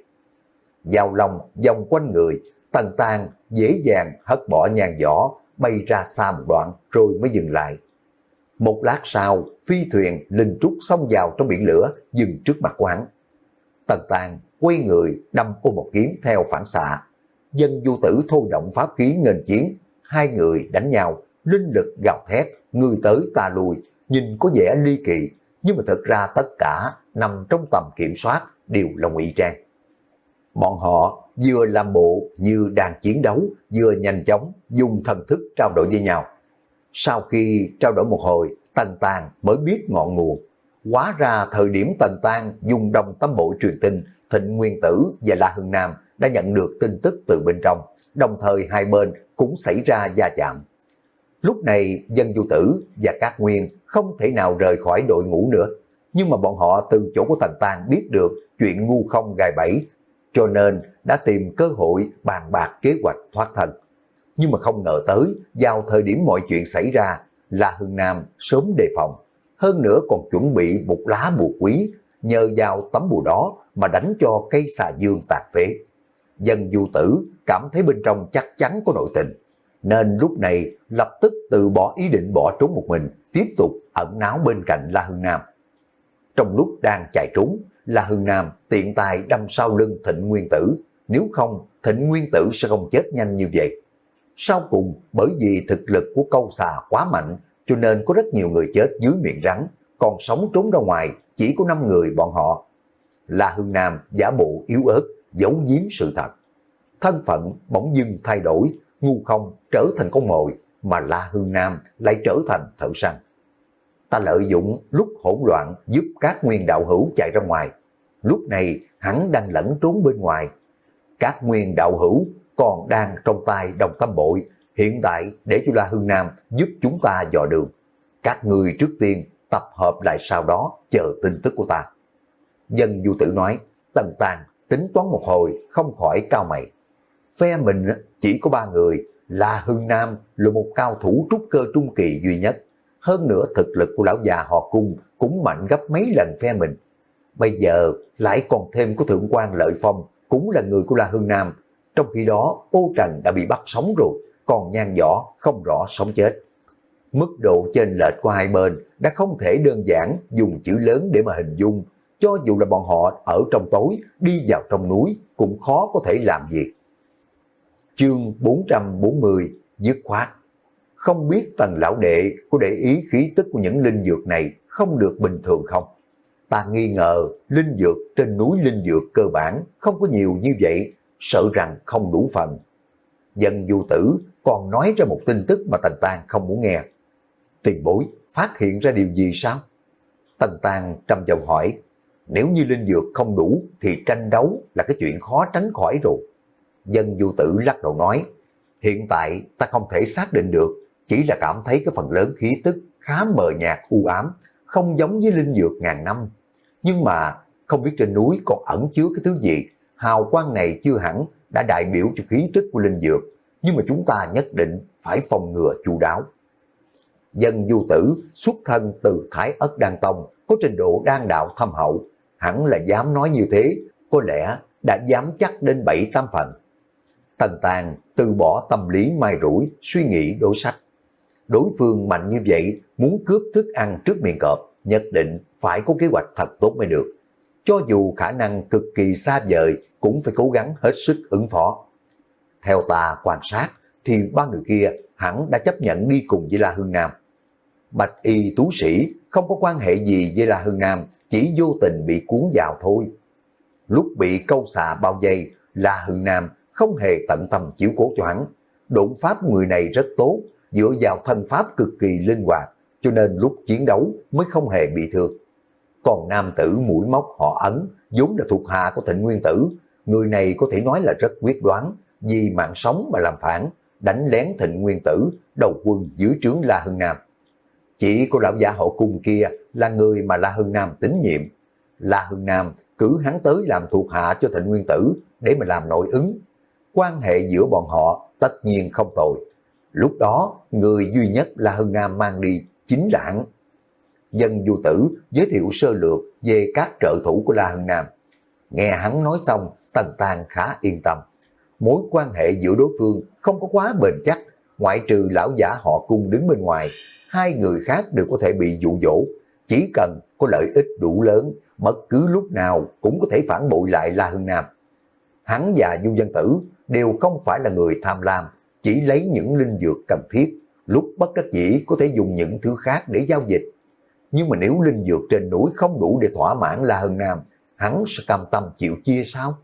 Giao long vòng quanh người, Tần Tang dễ dàng hất bỏ Nhan Võ bay ra xa một đoạn rồi mới dừng lại. Một lát sau, phi thuyền linh trúc xông vào trong biển lửa, dừng trước mặt của hắn. Tần Tang quay người đâm ôm một kiếm theo phản xạ. Dân Du Tử thôi động pháp khí nghênh chiến, hai người đánh nhau, linh lực gào thét, người tới ta lui, nhìn có vẻ ly kỳ, nhưng mà thật ra tất cả nằm trong tầm kiểm soát, đều là ngụy trang. Bọn họ vừa làm bộ như đang chiến đấu, vừa nhanh chóng dùng thần thức trao đổi với nhau. Sau khi trao đổi một hồi, Tần Tang mới biết ngọn nguồn. Hóa ra thời điểm Tần Tang dùng đồng tâm bội truyền tin, Thịnh Nguyên Tử và La Hưng Nam đã nhận được tin tức từ bên trong, đồng thời hai bên cũng xảy ra va chạm. Lúc này Dân Du Tử và Cát Nguyên không thể nào rời khỏi đội ngũ nữa, nhưng mà bọn họ từ chỗ của Tần Tang biết được chuyện Ngu Không gài bẫy, cho nên đã tìm cơ hội bàn bạc kế hoạch thoát thân. nhưng mà không ngờ tới, vào thời điểm mọi chuyện xảy ra, La Hưng Nam sớm đề phòng, hơn nữa còn chuẩn bị một lá bùa quý, nhờ vào tấm bùa đó mà đánh cho cây xà dương tàn phế. Dân Du Tử cảm thấy bên trong chắc chắn có nội tình, nên lúc này lập tức từ bỏ ý định bỏ trốn một mình, tiếp tục ẩn náu bên cạnh La Hưng Nam. Trong lúc đang chạy trốn, La Hưng Nam tiện tay đâm sau lưng Thịnh Nguyên Tử, nếu không Thịnh Nguyên Tử sẽ không chết nhanh như vậy. Sau cùng, bởi vì thực lực của câu xà quá mạnh, cho nên có rất nhiều người chết dưới miệng rắn, còn sống trốn ra ngoài chỉ có năm người bọn họ. La Hưng Nam giả bộ yếu ớt, giấu giếm sự thật. Thân phận bỗng dưng thay đổi, ngu không trở thành con mồi, mà La Hưng Nam lại trở thành thợ săn. Ta lợi dụng lúc hỗn loạn giúp các nguyên đạo hữu chạy ra ngoài. Lúc này hắn đang lẫn trốn bên ngoài. Các nguyên đạo hữu còn đang trong tay Đồng Tâm Bội, hiện tại để cho La Hưng Nam giúp chúng ta dò đường. Các người trước tiên tập hợp lại, sau đó chờ tin tức của ta. Dân Du Tử nói. Tần Tàng tính toán một hồi, không khỏi cau mày. Phe mình chỉ có ba người, La Hưng Nam là một cao thủ trúc cơ trung kỳ duy nhất. Hơn nữa thực lực của lão già họ Cung cũng mạnh gấp mấy lần phe mình. Bây giờ lại còn thêm có thượng quan Lợi Phong, cũng là người của La Hưng Nam. Trong khi đó Ô Trần đã bị bắt sống rồi, còn Nhan Võ không rõ sống chết. Mức độ chênh lệch của hai bên đã không thể đơn giản dùng chữ lớn để mà hình dung. Cho dù là bọn họ ở trong tối đi vào trong núi cũng khó có thể làm gì. Chương bốn trăm bốn mươi dứt khoát. Không biết Tần lão đệ có để ý khí tức của những linh dược này không được bình thường không? Ta nghi ngờ linh dược trên núi linh dược cơ bản không có nhiều như vậy, sợ rằng không đủ phần. Dân Du Tử còn nói ra một tin tức mà Tần Tang không muốn nghe. Tiền bối phát hiện ra điều gì sao? Tần Tang trầm giọng hỏi. Nếu như linh dược không đủ thì tranh đấu là cái chuyện khó tránh khỏi rồi. Dân Du Tử lắc đầu nói. Hiện tại ta không thể xác định được, chỉ là cảm thấy cái phần lớn khí tức khá mờ nhạt u ám, không giống với linh dược ngàn năm. Nhưng mà không biết trên núi còn ẩn chứa cái thứ gì, hào quang này chưa hẳn đã đại biểu cho khí tức của linh dược, nhưng mà chúng ta nhất định phải phòng ngừa chu đáo. Dân Du Tử xuất thân từ Thái Ất Đan Tông, có trình độ đan đạo thâm hậu, hẳn là dám nói như thế, có lẽ đã dám chắc đến bảy tám phần. Tần Tàng từ bỏ tâm lý mai rủi, suy nghĩ đối sách. Đối phương mạnh như vậy, muốn cướp thức ăn trước miệng cọp, nhất định phải có kế hoạch thật tốt mới được. Cho dù khả năng cực kỳ xa vời, cũng phải cố gắng hết sức ứng phó. Theo ta quan sát, thì ba người kia hẳn đã chấp nhận đi cùng với La Hưng Nam. Bạch y tú sĩ không có quan hệ gì với La Hưng Nam, chỉ vô tình bị cuốn vào thôi. Lúc bị câu xà bao vây, La Hưng Nam không hề tận tâm chiếu cố cho hắn. Độn pháp người này rất tốt, dựa vào thân pháp cực kỳ linh hoạt, cho nên lúc chiến đấu mới không hề bị thương. Còn nam tử mũi móc họ Ấn, vốn là thuộc hạ của Thịnh Nguyên Tử, người này có thể nói là rất quyết đoán, vì mạng sống mà làm phản, đánh lén Thịnh Nguyên Tử, đầu quân dưới trướng La Hưng Nam. Chỉ có lão giả họ Cung kia là người mà La Hưng Nam tín nhiệm. La Hưng Nam cử hắn tới làm thuộc hạ cho Thịnh Nguyên Tử để mà làm nội ứng. Quan hệ giữa bọn họ tất nhiên không tồi. Lúc đó, người duy nhất La Hưng Nam mang đi chính là hắn. Dân Du Tử giới thiệu sơ lược về các trợ thủ của La Hưng Nam. Nghe hắn nói xong, Tần Tàng khá yên tâm. Mối quan hệ giữa đối phương không có quá bền chắc, ngoại trừ lão giả họ Cung đứng bên ngoài, hai người khác đều có thể bị dụ dỗ. Chỉ cần có lợi ích đủ lớn, bất cứ lúc nào cũng có thể phản bội lại La Hưng Nam. Hắn và Du Văn Tử đều không phải là người tham lam, chỉ lấy những linh dược cần thiết, lúc bất đắc dĩ có thể dùng những thứ khác để giao dịch. Nhưng mà nếu linh dược trên núi không đủ để thỏa mãn La Hưng Nam, hắn sẽ cam tâm chịu chia sao?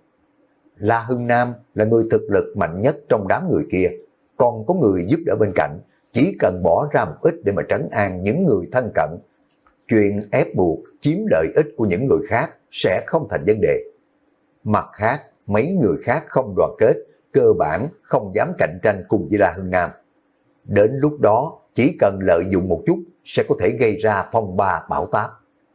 La Hưng Nam là người thực lực mạnh nhất trong đám người kia, còn có người giúp đỡ bên cạnh, chỉ cần bỏ ra một ít để mà trấn an những người thân cận. Chuyện ép buộc chiếm lợi ích của những người khác sẽ không thành vấn đề. Mặt khác, mấy người khác không đoàn kết, cơ bản không dám cạnh tranh cùng với La Hưng Nam. Đến lúc đó, chỉ cần lợi dụng một chút sẽ có thể gây ra phong ba bão táp.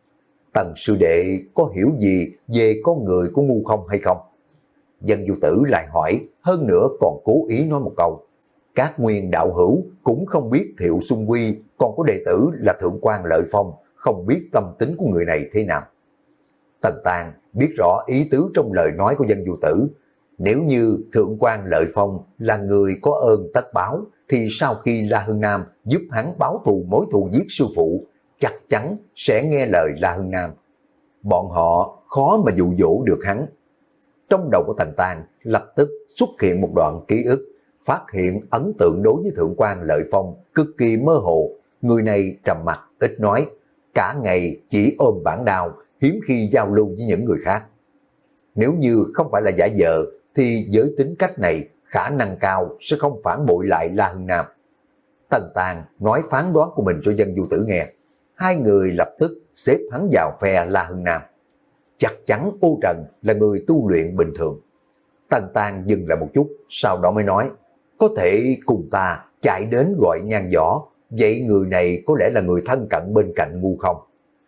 Tần sư đệ có hiểu gì về con người của ngu không hay không? Dân Du Tử lại hỏi, hơn nữa còn cố ý nói một câu. Các nguyên đạo hữu cũng không biết Thiệu Xuân Quy còn có đệ tử là Thượng quan Lợi Phong, không biết tâm tính của người này thế nào. Tần Tàng biết rõ ý tứ trong lời nói của Dân Du Tử. Nếu như Thượng quan Lợi Phong là người có ơn tất báo, thì sau khi La Hưng Nam giúp hắn báo thù mối thù giết sư phụ, chắc chắn sẽ nghe lời La Hưng Nam. Bọn họ khó mà dụ dỗ được hắn. Trong đầu của Tần Tàng lập tức xuất hiện một đoạn ký ức, phát hiện ấn tượng đối với Thượng quan Lợi Phong cực kỳ mơ hồ. Người này trầm mặc, ít nói, cả ngày chỉ ôm bản đao, hiếm khi giao lưu với những người khác. Nếu như không phải là giả vờ, thì với tính cách này khả năng cao sẽ không phản bội lại La Hưng Nam. Tần Tàng nói phán đoán của mình cho Dân Du Tử nghe. Hai người lập tức xếp hắn vào phe La Hưng Nam. Chắc chắn Ô Trần là người tu luyện bình thường. Tần Tàng dừng lại một chút, sau đó mới nói, có thể cùng ta chạy đến gọi Nhan Võ, vậy người này có lẽ là người thân cận bên cạnh Ngu không?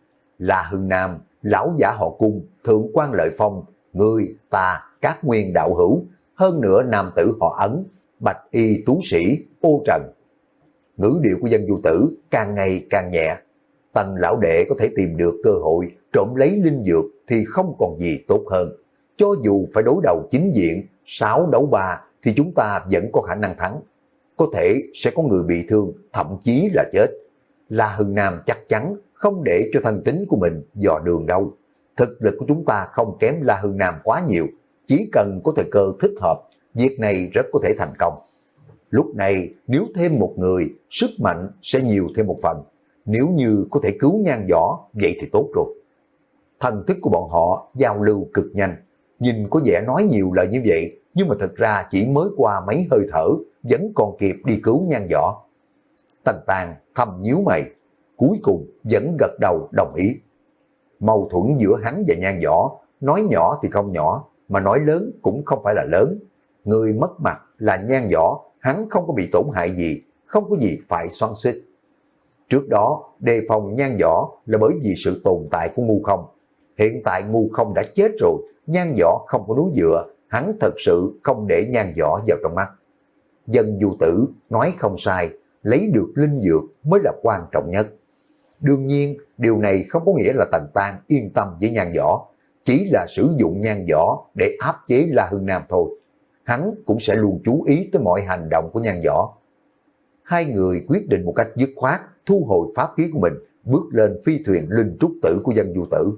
La Hưng Nam, lão giả họ Cung, Thượng quan Lợi Phong, người, ta, các nguyên đạo hữu, hơn nữa nam tử họ Ấn, bạch y tú sĩ, Ô Trần. Ngữ điệu của Dân Du Tử càng ngày càng nhẹ. Tần lão đệ có thể tìm được cơ hội trộm lấy linh dược thì không còn gì tốt hơn. Cho dù phải đối đầu chính diện, sáu đấu ba thì chúng ta vẫn có khả năng thắng. Có thể sẽ có người bị thương, thậm chí là chết. La Hưng Nam chắc chắn không để cho thân tính của mình dò đường đâu. Thực lực của chúng ta không kém La Hưng Nam quá nhiều. Chỉ cần có thời cơ thích hợp, việc này rất có thể thành công. Lúc này nếu thêm một người, sức mạnh sẽ nhiều thêm một phần. Nếu như có thể cứu Nhan Võ, vậy thì tốt rồi. Thần thức của bọn họ giao lưu cực nhanh. Nhìn có vẻ nói nhiều lời như vậy, nhưng mà thật ra chỉ mới qua mấy hơi thở, vẫn còn kịp đi cứu Nhan Võ. Tần Tàng thầm nhíu mày, cuối cùng vẫn gật đầu đồng ý. Mâu thuẫn giữa hắn và Nhan Võ, nói nhỏ thì không nhỏ, mà nói lớn cũng không phải là lớn. Người mất mặt là Nhan Võ, hắn không có bị tổn hại gì, không có gì phải xoắn xuýt. Trước đó, đề phòng Nhan Võ là bởi vì sự tồn tại của Ngu không. Hiện tại Ngu không đã chết rồi, Nhan Võ không có núi dựa, hắn thật sự không để Nhan Võ vào trong mắt. Dân Du Tử nói không sai, lấy được linh dược mới là quan trọng nhất. Đương nhiên, điều này không có nghĩa là Tần Tàng yên tâm với Nhan Võ, chỉ là sử dụng Nhan Võ để áp chế La Hưng Nam thôi. Hắn cũng sẽ luôn chú ý tới mọi hành động của Nhan Võ. Hai người quyết định một cách dứt khoát, thu hồi pháp khí của mình, bước lên phi thuyền linh trúc tử của Dân Du Tử.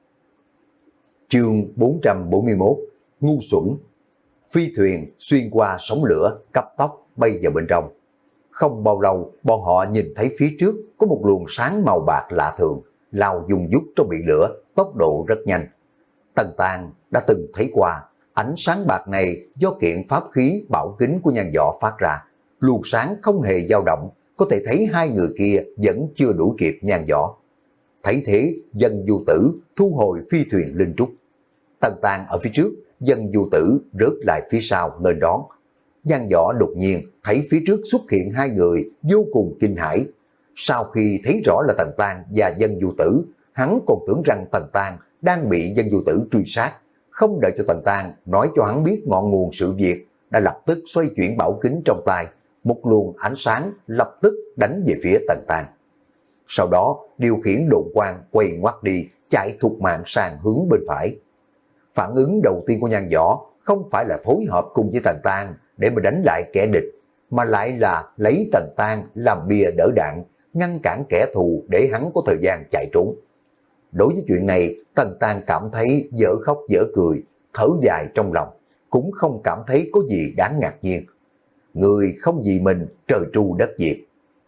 Chương bốn trăm bốn mươi mốt, ngu xuẩn. Phi thuyền xuyên qua sóng lửa, cấp tốc bay vào bên trong. Không bao lâu, bọn họ nhìn thấy phía trước có một luồng sáng màu bạc lạ thường, lao dùng dút trong biển lửa, tốc độ rất nhanh. Tần Tàng đã từng thấy qua, ánh sáng bạc này do kiện pháp khí bảo kính của Nhan Võ phát ra. Luồng sáng không hề dao động, có thể thấy hai người kia vẫn chưa đuổi kịp Nhan Võ. Thấy thế, Dân Du Tử thu hồi phi thuyền linh trúc. Tần Tàng ở phía trước, Dân Du Tử rớt lại phía sau nghênh đón. Nhan Võ đột nhiên thấy phía trước xuất hiện hai người vô cùng kinh hãi. Sau khi thấy rõ là Tần Tàng và Dân Du Tử, hắn còn tưởng rằng Tần Tàng đang bị Dân Du Tử truy sát. Không đợi cho Tần Tàng nói cho hắn biết ngọn nguồn sự việc, đã lập tức xoay chuyển bảo kính trong tay. Một luồng ánh sáng lập tức đánh về phía Tần Tàng. Sau đó điều khiển độn quang quay ngoắt đi, chạy thục mạng sang hướng bên phải. Phản ứng đầu tiên của Nhan Võ không phải là phối hợp cùng với Tần Tàng để mà đánh lại kẻ địch, mà lại là lấy Tần Tàng làm bia đỡ đạn, ngăn cản kẻ thù để hắn có thời gian chạy trốn. Đối với chuyện này, Tần Tàng cảm thấy dở khóc dở cười, thở dài trong lòng, cũng không cảm thấy có gì đáng ngạc nhiên. Người không vì mình, trời tru đất diệt.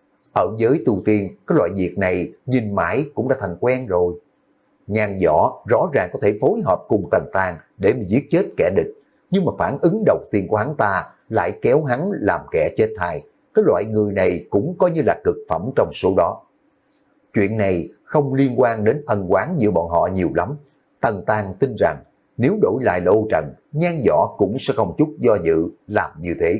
Ở giới tu tiên, cái loại việc này nhìn mãi cũng đã thành quen rồi. Nhan Võ rõ ràng có thể phối hợp cùng Tần Tàng để mà giết chết kẻ địch, nhưng mà phản ứng đầu tiên của hắn ta lại kéo hắn làm kẻ chết thai. Cái loại người này cũng coi như là cực phẩm trong số đó. Chuyện này không liên quan đến ân oán giữa bọn họ nhiều lắm. Tần Tàng tin rằng nếu đổi lại là Ô Trần, Nhan Võ cũng sẽ không chút do dự làm như thế.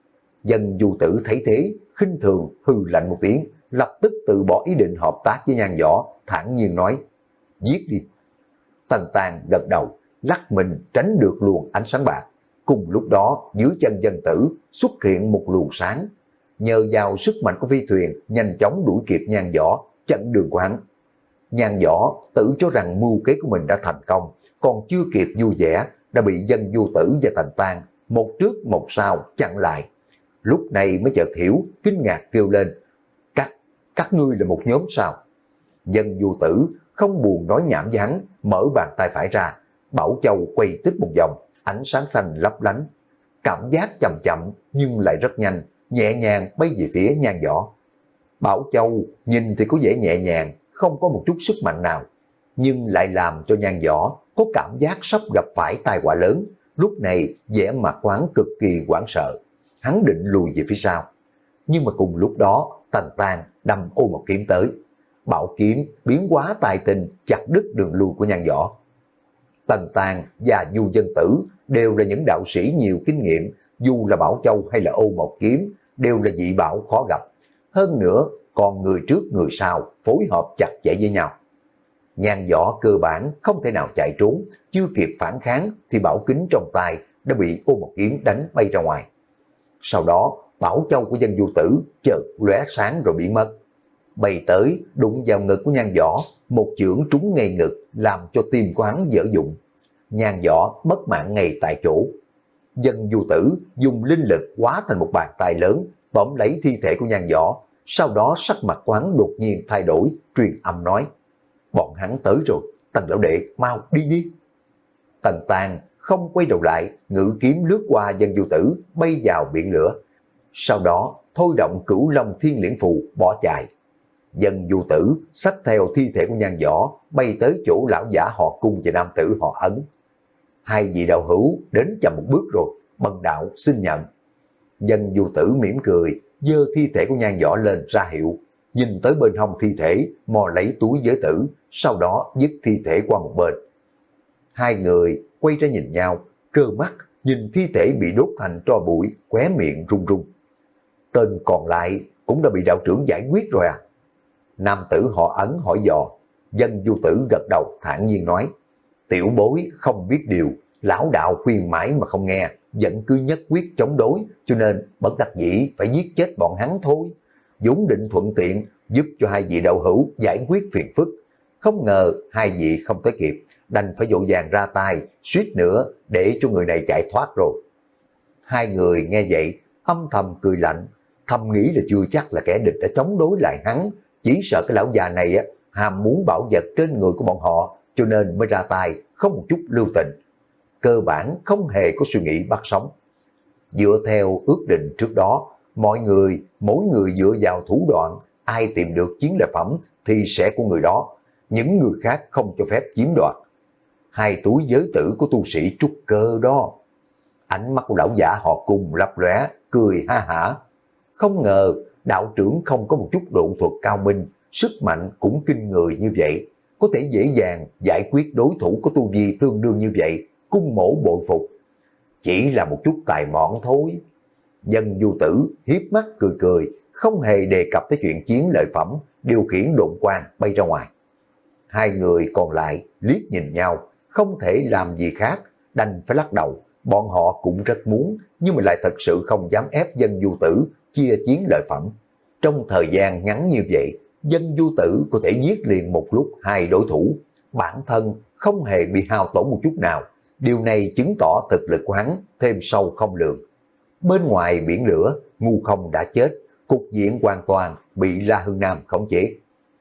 Dân Du Tử thấy thế, khinh thường hừ lạnh một tiếng, lập tức từ bỏ ý định hợp tác với Nhan Võ, thản nhiên nói, giết đi. Tần Tàng gật đầu, lắc mình tránh được luồng ánh sáng bạc. Cùng lúc đó, dưới chân dân tử xuất hiện một luồng sáng. Nhờ vào sức mạnh của phi thuyền, nhanh chóng đuổi kịp Nhan Võ, chặn đường của hắn. Nhan Võ tự cho rằng mưu kế của mình đã thành công, còn chưa kịp vui vẻ, đã bị Dân Du Tử và Tần Tang một trước một sau chặn lại. Lúc này mới chợt hiểu, kinh ngạc kêu lên, các, các ngươi là một nhóm sao? Dân Du Tử không buồn nói nhảm với hắn, mở bàn tay phải ra, Bảo Châu quay tích một vòng, ánh sáng xanh lấp lánh. Cảm giác chậm chậm nhưng lại rất nhanh, nhẹ nhàng bay về phía Nhan Võ. Bảo Châu nhìn thì có vẻ nhẹ nhàng, không có một chút sức mạnh nào, nhưng lại làm cho Nhan Võ có cảm giác sắp gặp phải tai họa lớn. Lúc này vẻ mặt quán cực kỳ hoảng sợ, hắn định lùi về phía sau. Nhưng mà cùng lúc đó Tần Tang đâm ô một kiếm tới. Bảo kiếm biến hóa tài tình chặt đứt đường lui của Nhan Võ. Tần Tang và Du Dân Tử đều là những đạo sĩ nhiều kinh nghiệm, dù là Bảo Châu hay là ô một kiếm đều là dị bảo khó gặp. Hơn nữa còn người trước người sau phối hợp chặt chẽ với nhau. Nhan Võ cơ bản không thể nào chạy trốn, chưa kịp phản kháng thì bảo kính trong tay đã bị ô một kiếm đánh bay ra ngoài. Sau đó Bảo Châu của Dân Du Tử chợt lóe sáng rồi biến mất. Bay tới đụng vào ngực của Nhan Võ, một chưởng trúng ngay ngực làm cho tim của hắn dở dụng. Nhan Võ mất mạng ngay tại chỗ. Dân Du Tử dùng linh lực hóa thành một bàn tay lớn tóm lấy thi thể của Nhan Võ, sau đó sắc mặt của hắn đột nhiên thay đổi, truyền âm nói, bọn hắn tới rồi, Tần lão đệ mau đi đi. Tần Tang không quay đầu lại, ngự kiếm lướt qua Dân Du Tử bay vào biển lửa, sau đó thôi động Cửu Long Thiên Liễn Phù bỏ chạy. Dân Du Tử xách theo thi thể của Nhan Võ bay tới chỗ lão giả họ Cung và nam tử họ Ấn. Hai vị đạo hữu đến chậm một bước rồi, bần đạo xin nhận. Dân Du Tử mỉm cười, giơ thi thể của Nhan Võ lên ra hiệu, nhìn tới bên hông thi thể, mò lấy túi giới tử, sau đó dứt thi thể qua một bên. Hai người quay ra nhìn nhau, trơ mắt nhìn thi thể bị đốt thành tro bụi, khóe miệng run run. Tên còn lại cũng đã bị đạo trưởng giải quyết rồi à? Nam tử họ Ấn hỏi dò. Dân Du Tử gật đầu thản nhiên nói, tiểu bối không biết điều, lão đạo khuyên mãi mà không nghe, vẫn cứ nhất quyết chống đối, cho nên bất đắc dĩ phải giết chết bọn hắn thôi. vốn định thuận tiện giúp cho hai vị đạo hữu giải quyết phiền phức, không ngờ hai vị không tới kịp, đành phải vội vàng ra tay, suýt nữa để cho người này chạy thoát rồi. Hai người nghe vậy âm thầm cười lạnh, thầm nghĩ là chưa chắc là kẻ địch đã chống đối lại hắn, chỉ sợ cái lão già này á ham muốn bảo vật trên người của bọn họ, cho nên mới ra tay không một chút lưu tình, cơ bản không hề có suy nghĩ bắt sống. Dựa theo ước định trước đó, mọi người mỗi người dựa vào thủ đoạn, ai tìm được chiến lợi phẩm thì sẽ của người đó, những người khác không cho phép chiếm đoạt. Hai túi giới tử của tu sĩ trúc cơ đó. Ánh mắt của lão giả họ Cùng lấp lóe, cười ha hả. Không ngờ đạo trưởng không có một chút độn thuật cao minh, sức mạnh cũng kinh người như vậy, có thể dễ dàng giải quyết đối thủ có tu vi tương đương như vậy, cung mổ bội phục. Chỉ là một chút tài mọn thôi. Dân Du Tử hiếp mắt cười cười, không hề đề cập tới chuyện chiến lợi phẩm, điều khiển độn quang bay ra ngoài. Hai người còn lại liếc nhìn nhau, không thể làm gì khác, đành phải lắc đầu. Bọn họ cũng rất muốn, nhưng mà lại thật sự không dám ép Dân Du Tử chia chiến lợi phẩm. Trong thời gian ngắn như vậy, Dân Du Tử có thể giết liền một lúc hai đối thủ, bản thân không hề bị hao tổn một chút nào. Điều này chứng tỏ thực lực của hắn thêm sâu không lường. Bên ngoài biển lửa, Ngu Không đã chết, cục diện hoàn toàn bị La Hưng Nam khống chế.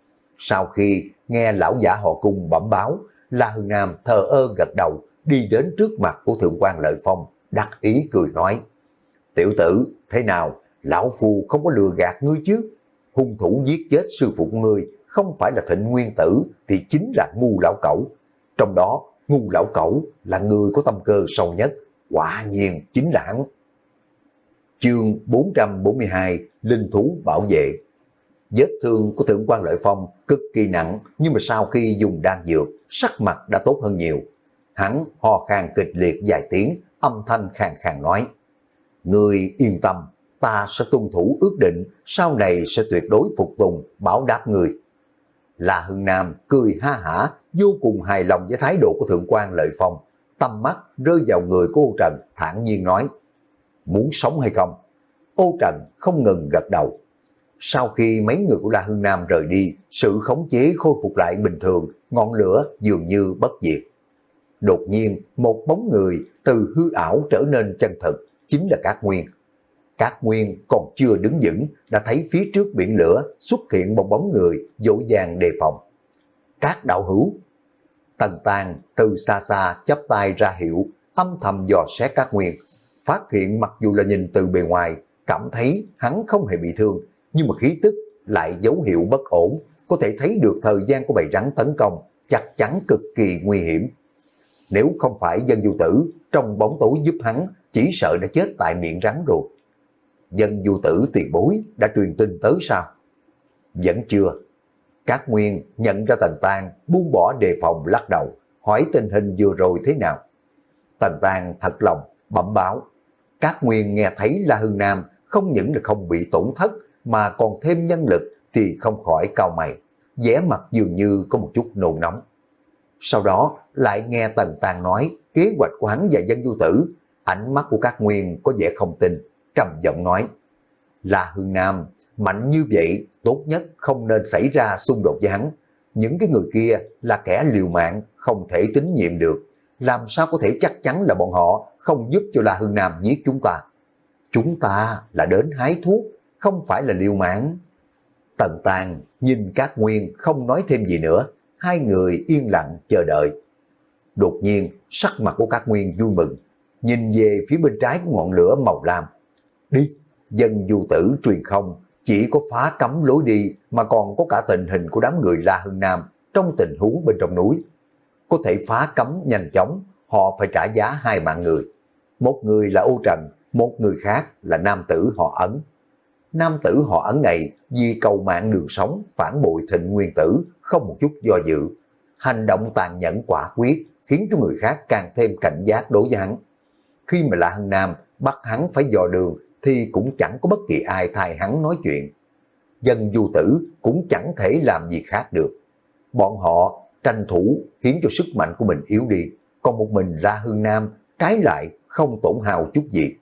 Sau khi nghe lão giả họ Cung bẩm báo, La Hưng Nam thờ ơ gật đầu, đi đến trước mặt của Thượng quan Lợi Phong, đắc ý cười nói: Tiểu tử, thế nào, lão phu không có lừa gạt ngươi chứ? Hung thủ giết chết sư phụ ngươi không phải là Thịnh Nguyên Tử thì chính là Ngu lão cẩu. Trong đó, Ngu lão cẩu là người có tâm cơ sâu nhất, quả nhiên chính là hắn. Chương bốn trăm bốn mươi hai, Linh thú bảo vệ. Vết thương của Thượng quan Lợi Phong cực kỳ nặng, nhưng mà sau khi dùng đan dược, sắc mặt đã tốt hơn nhiều. Hắn ho khan kịch liệt vài tiếng, âm thanh khàn khàn nói: Ngươi yên tâm, ta sẽ tuân thủ ước định, sau này sẽ tuyệt đối phục tùng, báo đáp người. La Hưng Nam cười ha hả, vô cùng hài lòng với thái độ của Thượng quan Lợi Phong, tầm mắt rơi vào người của Ô Trần, thản nhiên nói, muốn sống hay không? Ô Trần không ngừng gật đầu. Sau khi mấy người của La Hưng Nam rời đi, sự khống chế khôi phục lại bình thường, ngọn lửa dường như bất diệt. Đột nhiên, một bóng người từ hư ảo trở nên chân thực, chính là Cát Nguyên. Cát Nguyên còn chưa đứng vững, đã thấy phía trước biển lửa xuất hiện một bóng người dỗ dàng đề phòng. Cát đạo hữu. Tần Tàng từ xa xa chắp tay ra hiệu, âm thầm dò xét Cát Nguyên. Phát hiện mặc dù là nhìn từ bề ngoài, cảm thấy hắn không hề bị thương, nhưng mà khí tức lại dấu hiệu bất ổn, có thể thấy được thời gian của bầy rắn tấn công chắc chắn cực kỳ nguy hiểm. Nếu không phải Dân Du Tử trong bóng tối giúp hắn, chỉ sợ đã chết tại miệng rắn rồi. Dân Du Tử tiền bối đã truyền tin tới sao? Vẫn chưa. Cát Nguyên nhận ra Tần Tàng buông bỏ đề phòng, lắc đầu, hỏi tình hình vừa rồi thế nào. Tần Tàng thật lòng bẩm báo. Cát Nguyên nghe thấy La Hưng Nam không những là không bị tổn thất mà còn thêm nhân lực thì không khỏi cau mày, vẻ mặt dường như có một chút nôn nóng. Sau đó lại nghe Tần Tàng nói kế hoạch của hắn và Dân Du Tử. Ánh mắt của Cát Nguyên có vẻ không tin, trầm giọng nói, La Hưng Nam mạnh như vậy, tốt nhất không nên xảy ra xung đột với hắn. Những cái người kia là kẻ liều mạng, không thể tín nhiệm được. Làm sao có thể chắc chắn là bọn họ không giúp cho La Hưng Nam giết chúng ta? Chúng ta là đến hái thuốc, không phải là liều mạng. Tần Tàng nhìn Cát Nguyên không nói thêm gì nữa, hai người yên lặng chờ đợi. Đột nhiên sắc mặt của Cát Nguyên vui mừng, nhìn về phía bên trái của ngọn lửa màu lam. Đi, Dân Du Tử truyền không, chỉ có phá cấm lối đi mà còn có cả tình hình của đám người La Hưng Nam trong tình huống bên trong núi. Có thể phá cấm nhanh chóng, họ phải trả giá hai mạng người. Một người là Ô Trần, một người khác là nam tử họ Ấn. Nam tử họ Ấn này vì cầu mạng đường sống phản bội Thịnh Nguyên Tử, không một chút do dự. Hành động tàn nhẫn quả quyết khiến cho người khác càng thêm cảnh giác đối với hắn. Khi mà La Hưng Nam bắt hắn phải dò đường thì cũng chẳng có bất kỳ ai thay hắn nói chuyện. Dân Du Tử cũng chẳng thể làm gì khác được. Bọn họ tranh thủ khiến cho sức mạnh của mình yếu đi, còn một mình La Hưng Nam trái lại không tổn hao chút gì.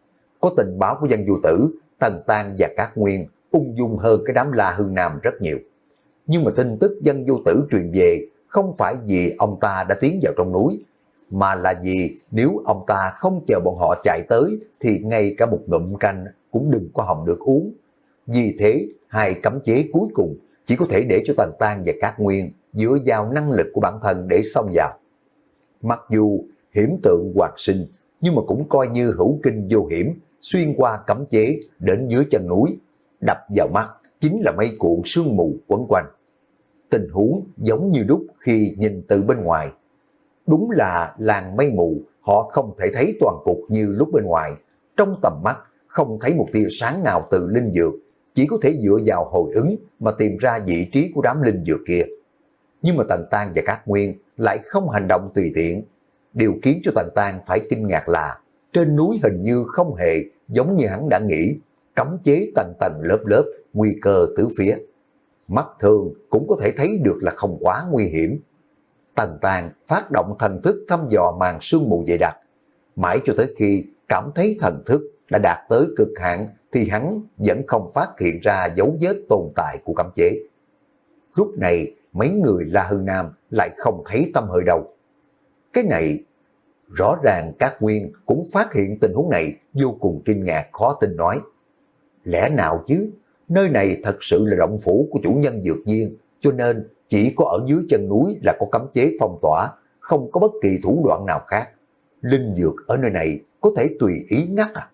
Có tình báo của Dân Du Tử, Tần Tàng và Cát Nguyên ung dung hơn cái đám La Hưng Nam rất nhiều. Nhưng mà tin tức Dân Du Tử truyền về không phải vì ông ta đã tiến vào trong núi, mà là vì nếu ông ta không chờ bọn họ chạy tới thì ngay cả một ngụm canh cũng đừng có hòng được uống. Vì thế, hai cấm chế cuối cùng chỉ có thể để cho Tần Tàng và Cát Nguyên dựa vào năng lực của bản thân để xông vào. Mặc dù hiểm tượng hoạt sinh, nhưng mà cũng coi như hữu kinh vô hiểm, xuyên qua cấm chế đến dưới chân núi, đập vào mắt chính là mây cuộn sương mù quấn quanh. Tình huống giống như đúc khi nhìn từ bên ngoài. Đúng là làng mây mù, họ không thể thấy toàn cục như lúc bên ngoài. Trong tầm mắt không thấy một tia sáng nào từ linh dược, chỉ có thể dựa vào hồi ứng mà tìm ra vị trí của đám linh dược kia. Nhưng mà Tần Tàng và Cát Nguyên lại không hành động tùy tiện. Điều khiến cho Tần Tàng phải kinh ngạc là trên núi hình như không hề giống như hắn đã nghĩ, cấm chế tầng tầng lớp lớp, nguy cơ tứ phía. Mắt thường cũng có thể thấy được là không quá nguy hiểm. Tần Tàng phát động thần thức thăm dò màn sương mù dày đặc, mãi cho tới khi cảm thấy thần thức đã đạt tới cực hạn thì hắn vẫn không phát hiện ra dấu vết tồn tại của cấm chế. Lúc này mấy người La Hưng Nam lại không thấy tâm hơi đâu. Cái này rõ ràng Cát Nguyên cũng phát hiện tình huống này, vô cùng kinh ngạc khó tin nói. Lẽ nào chứ, nơi này thật sự là động phủ của chủ nhân dược viên, cho nên chỉ có ở dưới chân núi là có cấm chế phong tỏa, không có bất kỳ thủ đoạn nào khác. Linh dược ở nơi này có thể tùy ý ngắt à?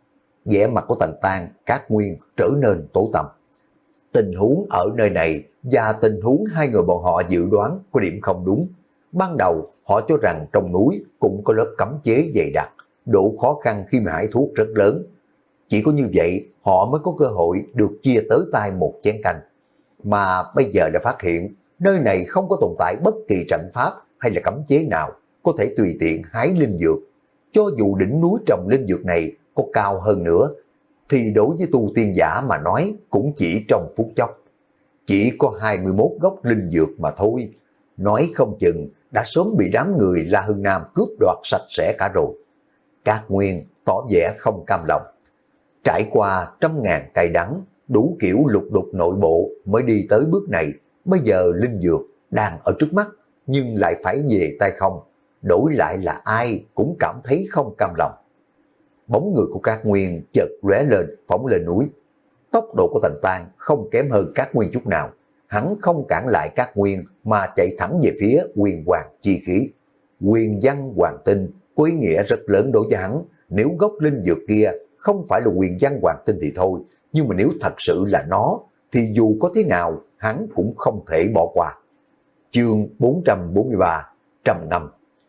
Vẻ mặt của Tần Tàng, Cát Nguyên trở nên tối tăm. Tình huống ở nơi này và tình huống hai người bọn họ dự đoán có điểm không đúng. Ban đầu họ cho rằng trong núi cũng có lớp cấm chế dày đặc, độ khó khăn khi mà hái thuốc rất lớn. Chỉ có như vậy họ mới có cơ hội được chia tới tay một chén canh. Mà bây giờ đã phát hiện nơi này không có tồn tại bất kỳ trận pháp hay là cấm chế nào có thể tùy tiện hái linh dược. Cho dù đỉnh núi trồng linh dược này có cao hơn nữa, thì đối với tu tiên giả mà nói cũng chỉ trong phút chốc. Chỉ có hai mươi mốt gốc linh dược mà thôi. Nói không chừng đã sớm bị đám người La Hưng Nam cướp đoạt sạch sẽ cả rồi. Cát Nguyên tỏ vẻ không cam lòng. Trải qua trăm ngàn cay đắng, đủ kiểu lục đục nội bộ mới đi tới bước này, bây giờ linh dược đang ở trước mắt nhưng lại phải về tay không, đổi lại là ai cũng cảm thấy không cam lòng. Bóng người của Cát Nguyên chợt lóe lên phóng lên núi. Tốc độ của Tần Tang không kém hơn Cát Nguyên chút nào, hắn không cản lại Cát Nguyên mà chạy thẳng về phía Huyền Hoàng chi khí. Huyền văn hoàng tinh có ý nghĩa rất lớn đối với hắn, nếu gốc linh dược kia không phải là huyền văn hoàng tinh thì thôi, nhưng mà nếu thật sự là nó thì dù có thế nào hắn cũng không thể bỏ qua. Chương bốn trăm bốn mươi ba, trầm ngâm.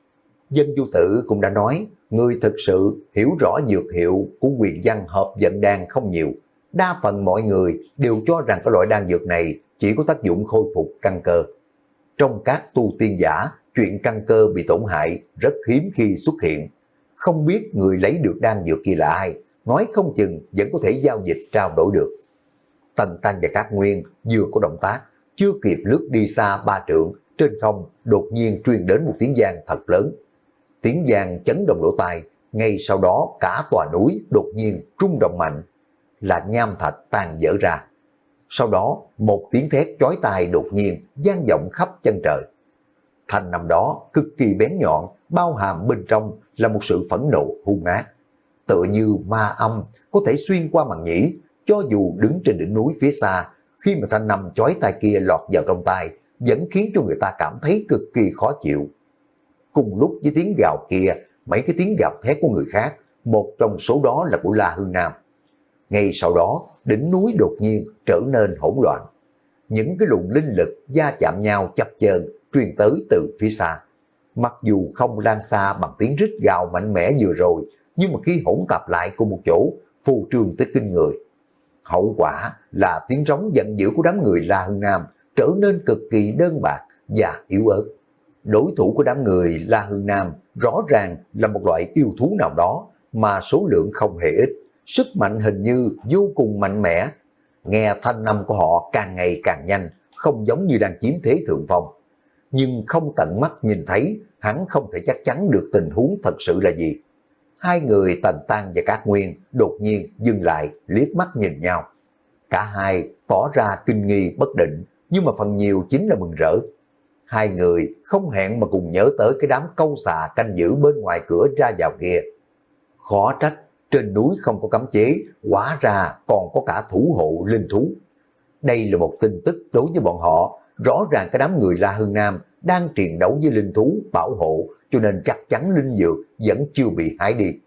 Dân Du Tử cũng đã nói, người thực sự hiểu rõ dược hiệu của huyền văn hợp vận đan không nhiều. Đa phần mọi người đều cho rằng cái loại đan dược này chỉ có tác dụng khôi phục căn cơ. Trong các tu tiên giả, chuyện căn cơ bị tổn hại rất hiếm khi xuất hiện. Không biết người lấy được đan dược kia là ai, nói không chừng vẫn có thể giao dịch trao đổi được. Tần Tăng và Cát Nguyên vừa có động tác, chưa kịp lướt đi xa ba trượng, trên không đột nhiên truyền đến một tiếng vang thật lớn. Tiếng vang chấn động lỗ tai, ngay sau đó cả tòa núi đột nhiên rung động mạnh, là nham thạch tan vỡ ra. Sau đó một tiếng thét chói tai đột nhiên vang vọng khắp chân trời. Thanh âm đó cực kỳ bén nhọn, bao hàm bên trong là một sự phẫn nộ hung ác, tựa như ma âm có thể xuyên qua màng nhĩ. Cho dù đứng trên đỉnh núi phía xa, khi mà thanh âm chói tai kia lọt vào trong tai, vẫn khiến cho người ta cảm thấy cực kỳ khó chịu. Cùng lúc với tiếng gào kia, mấy cái tiếng gào thét của người khác, một trong số đó là của La Hưng Nam. Ngay sau đó, đỉnh núi đột nhiên trở nên hỗn loạn. Những cái luồng linh lực va chạm nhau chập chờn truyền tới từ phía xa. Mặc dù không lan xa bằng tiếng rít gào mạnh mẽ vừa rồi, nhưng mà khi hỗn tạp lại cùng một chỗ, phô trương tới kinh người. Hậu quả là tiếng rống giận dữ của đám người La Hưng Nam trở nên cực kỳ đơn bạc và yếu ớt. Đối thủ của đám người La Hưng Nam rõ ràng là một loại yêu thú nào đó mà số lượng không hề ít, sức mạnh hình như vô cùng mạnh mẽ. Nghe thanh âm của họ càng ngày càng nhanh, không giống như đang chiếm thế thượng phong. Nhưng không tận mắt nhìn thấy, hắn không thể chắc chắn được tình huống thật sự là gì. Hai người Tần Tăng và Cát Nguyên đột nhiên dừng lại, liếc mắt nhìn nhau. Cả hai tỏ ra kinh nghi bất định, nhưng mà phần nhiều chính là mừng rỡ. Hai người không hẹn mà cùng nhớ tới cái đám câu xà canh giữ bên ngoài cửa ra vào kia. Khó trách trên núi không có cấm chế, hóa ra còn có cả thủ hộ linh thú. Đây là một tin tức đối với bọn họ. Rõ ràng cái đám người La Hưng Nam đang triền đấu với linh thú bảo hộ, cho nên chắc chắn linh dược vẫn chưa bị hái đi.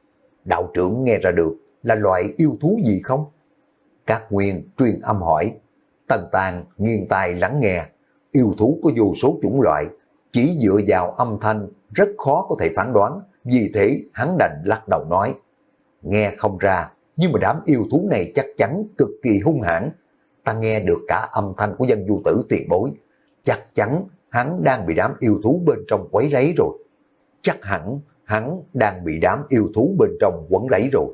Đạo trưởng nghe ra được là loại yêu thú gì không? Cát Nguyên truyền âm hỏi. Tần Tàng nghiêng tai lắng nghe. Yêu thú có vô số chủng loại, chỉ dựa vào âm thanh rất khó có thể phán đoán, vì thế hắn đành lắc đầu nói. Nghe không ra, nhưng mà đám yêu thú này chắc chắn cực kỳ hung hãn. Ta nghe được cả âm thanh của Dân Du Tử tiền bối. Chắc chắn hắn đang bị đám yêu thú bên trong quấy rấy rồi. Chắc hẳn hắn đang bị đám yêu thú bên trong quấn lấy rồi.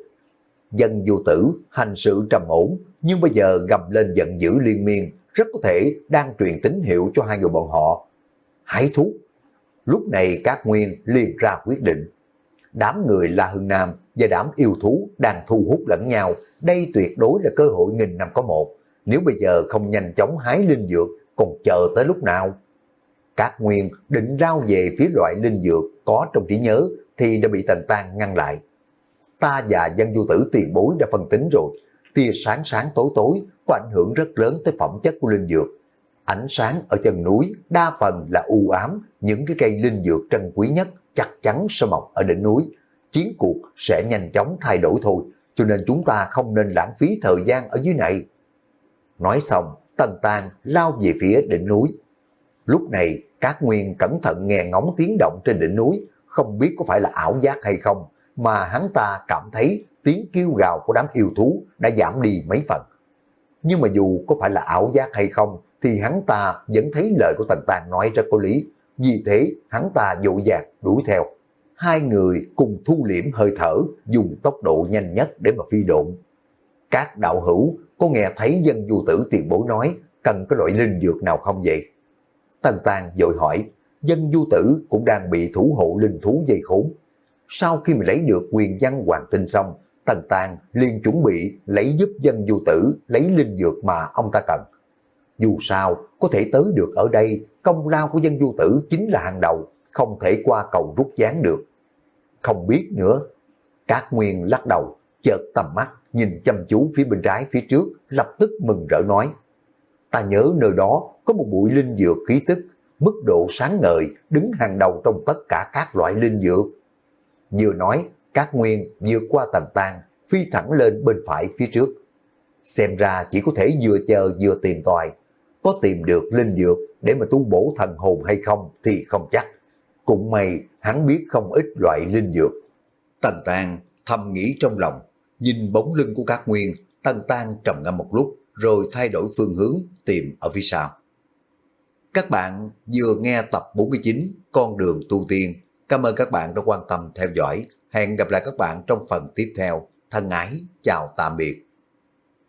Dân Du Tử hành sự trầm ổn, nhưng bây giờ gầm lên giận dữ liên miên, rất có thể đang truyền tín hiệu cho hai người bọn họ. Hải thú. Lúc này Cát Nguyên liền ra quyết định. Đám người La Hưng Nam và đám yêu thú đang thu hút lẫn nhau, đây tuyệt đối là cơ hội nghìn năm có một. Nếu bây giờ không nhanh chóng hái linh dược, còn chờ tới lúc nào? Cát Nguyên định lao về phía loại linh dược có trong trí nhớ thì đã bị Tần Tang ngăn lại. Ta và Dân Du Tử tiền bối đã phân tính rồi, tia sáng sáng tối tối có ảnh hưởng rất lớn tới phẩm chất của linh dược. Ánh sáng ở chân núi đa phần là u ám, những cái cây linh dược trân quý nhất chắc chắn sẽ mọc ở đỉnh núi. Chiến cuộc sẽ nhanh chóng thay đổi thôi, cho nên chúng ta không nên lãng phí thời gian ở dưới này. Nói xong, Tần Tang lao về phía đỉnh núi. Lúc này, Cát Nguyên cẩn thận nghe ngóng tiếng động trên đỉnh núi, không biết có phải là ảo giác hay không, mà hắn ta cảm thấy tiếng kêu gào của đám yêu thú đã giảm đi mấy phần. Nhưng mà dù có phải là ảo giác hay không, thì hắn ta vẫn thấy lời của Tần Tang nói rất có lý, vì thế hắn ta vội vàng đuổi theo. Hai người cùng thu liễm hơi thở, dùng tốc độ nhanh nhất để mà phi độn. Các đạo hữu có nghe thấy Dân Du Tử tiền bối nói cần cái loại linh dược nào không vậy? Tần Tang vội hỏi. Dân Du Tử cũng đang bị thủ hộ linh thú dây khốn. Sau khi mà lấy được quyền văn hoàng tinh xong, Tần Tàng liền chuẩn bị lấy giúp Dân Du Tử lấy linh dược mà ông ta cần. Dù sao, có thể tới được ở đây, công lao của Dân Du Tử chính là hàng đầu, không thể qua cầu rút ván được. Không biết nữa. Cát Nguyên lắc đầu, chợt tầm mắt, nhìn chăm chú phía bên trái phía trước, lập tức mừng rỡ nói. Ta nhớ nơi đó có một bụi linh dược khí tức, mức độ sáng ngời, đứng hàng đầu trong tất cả các loại linh dược. Vừa nói, Cát Nguyên vượt qua Tần Tàng, phi thẳng lên bên phải phía trước. Xem ra chỉ có thể vừa chờ vừa tìm tòi. Có tìm được linh dược để mà tu bổ thần hồn hay không thì không chắc. Cũng may hắn biết không ít loại linh dược. Tần Tàng thầm nghĩ trong lòng, nhìn bóng lưng của Cát Nguyên, Tần Tàng trầm ngâm một lúc rồi thay đổi phương hướng tìm ở phía sau. Các bạn vừa nghe tập bốn mươi chín Con đường tu tiên. Cảm ơn các bạn đã quan tâm theo dõi. Hẹn gặp lại các bạn trong phần tiếp theo. Thân ái, chào tạm biệt.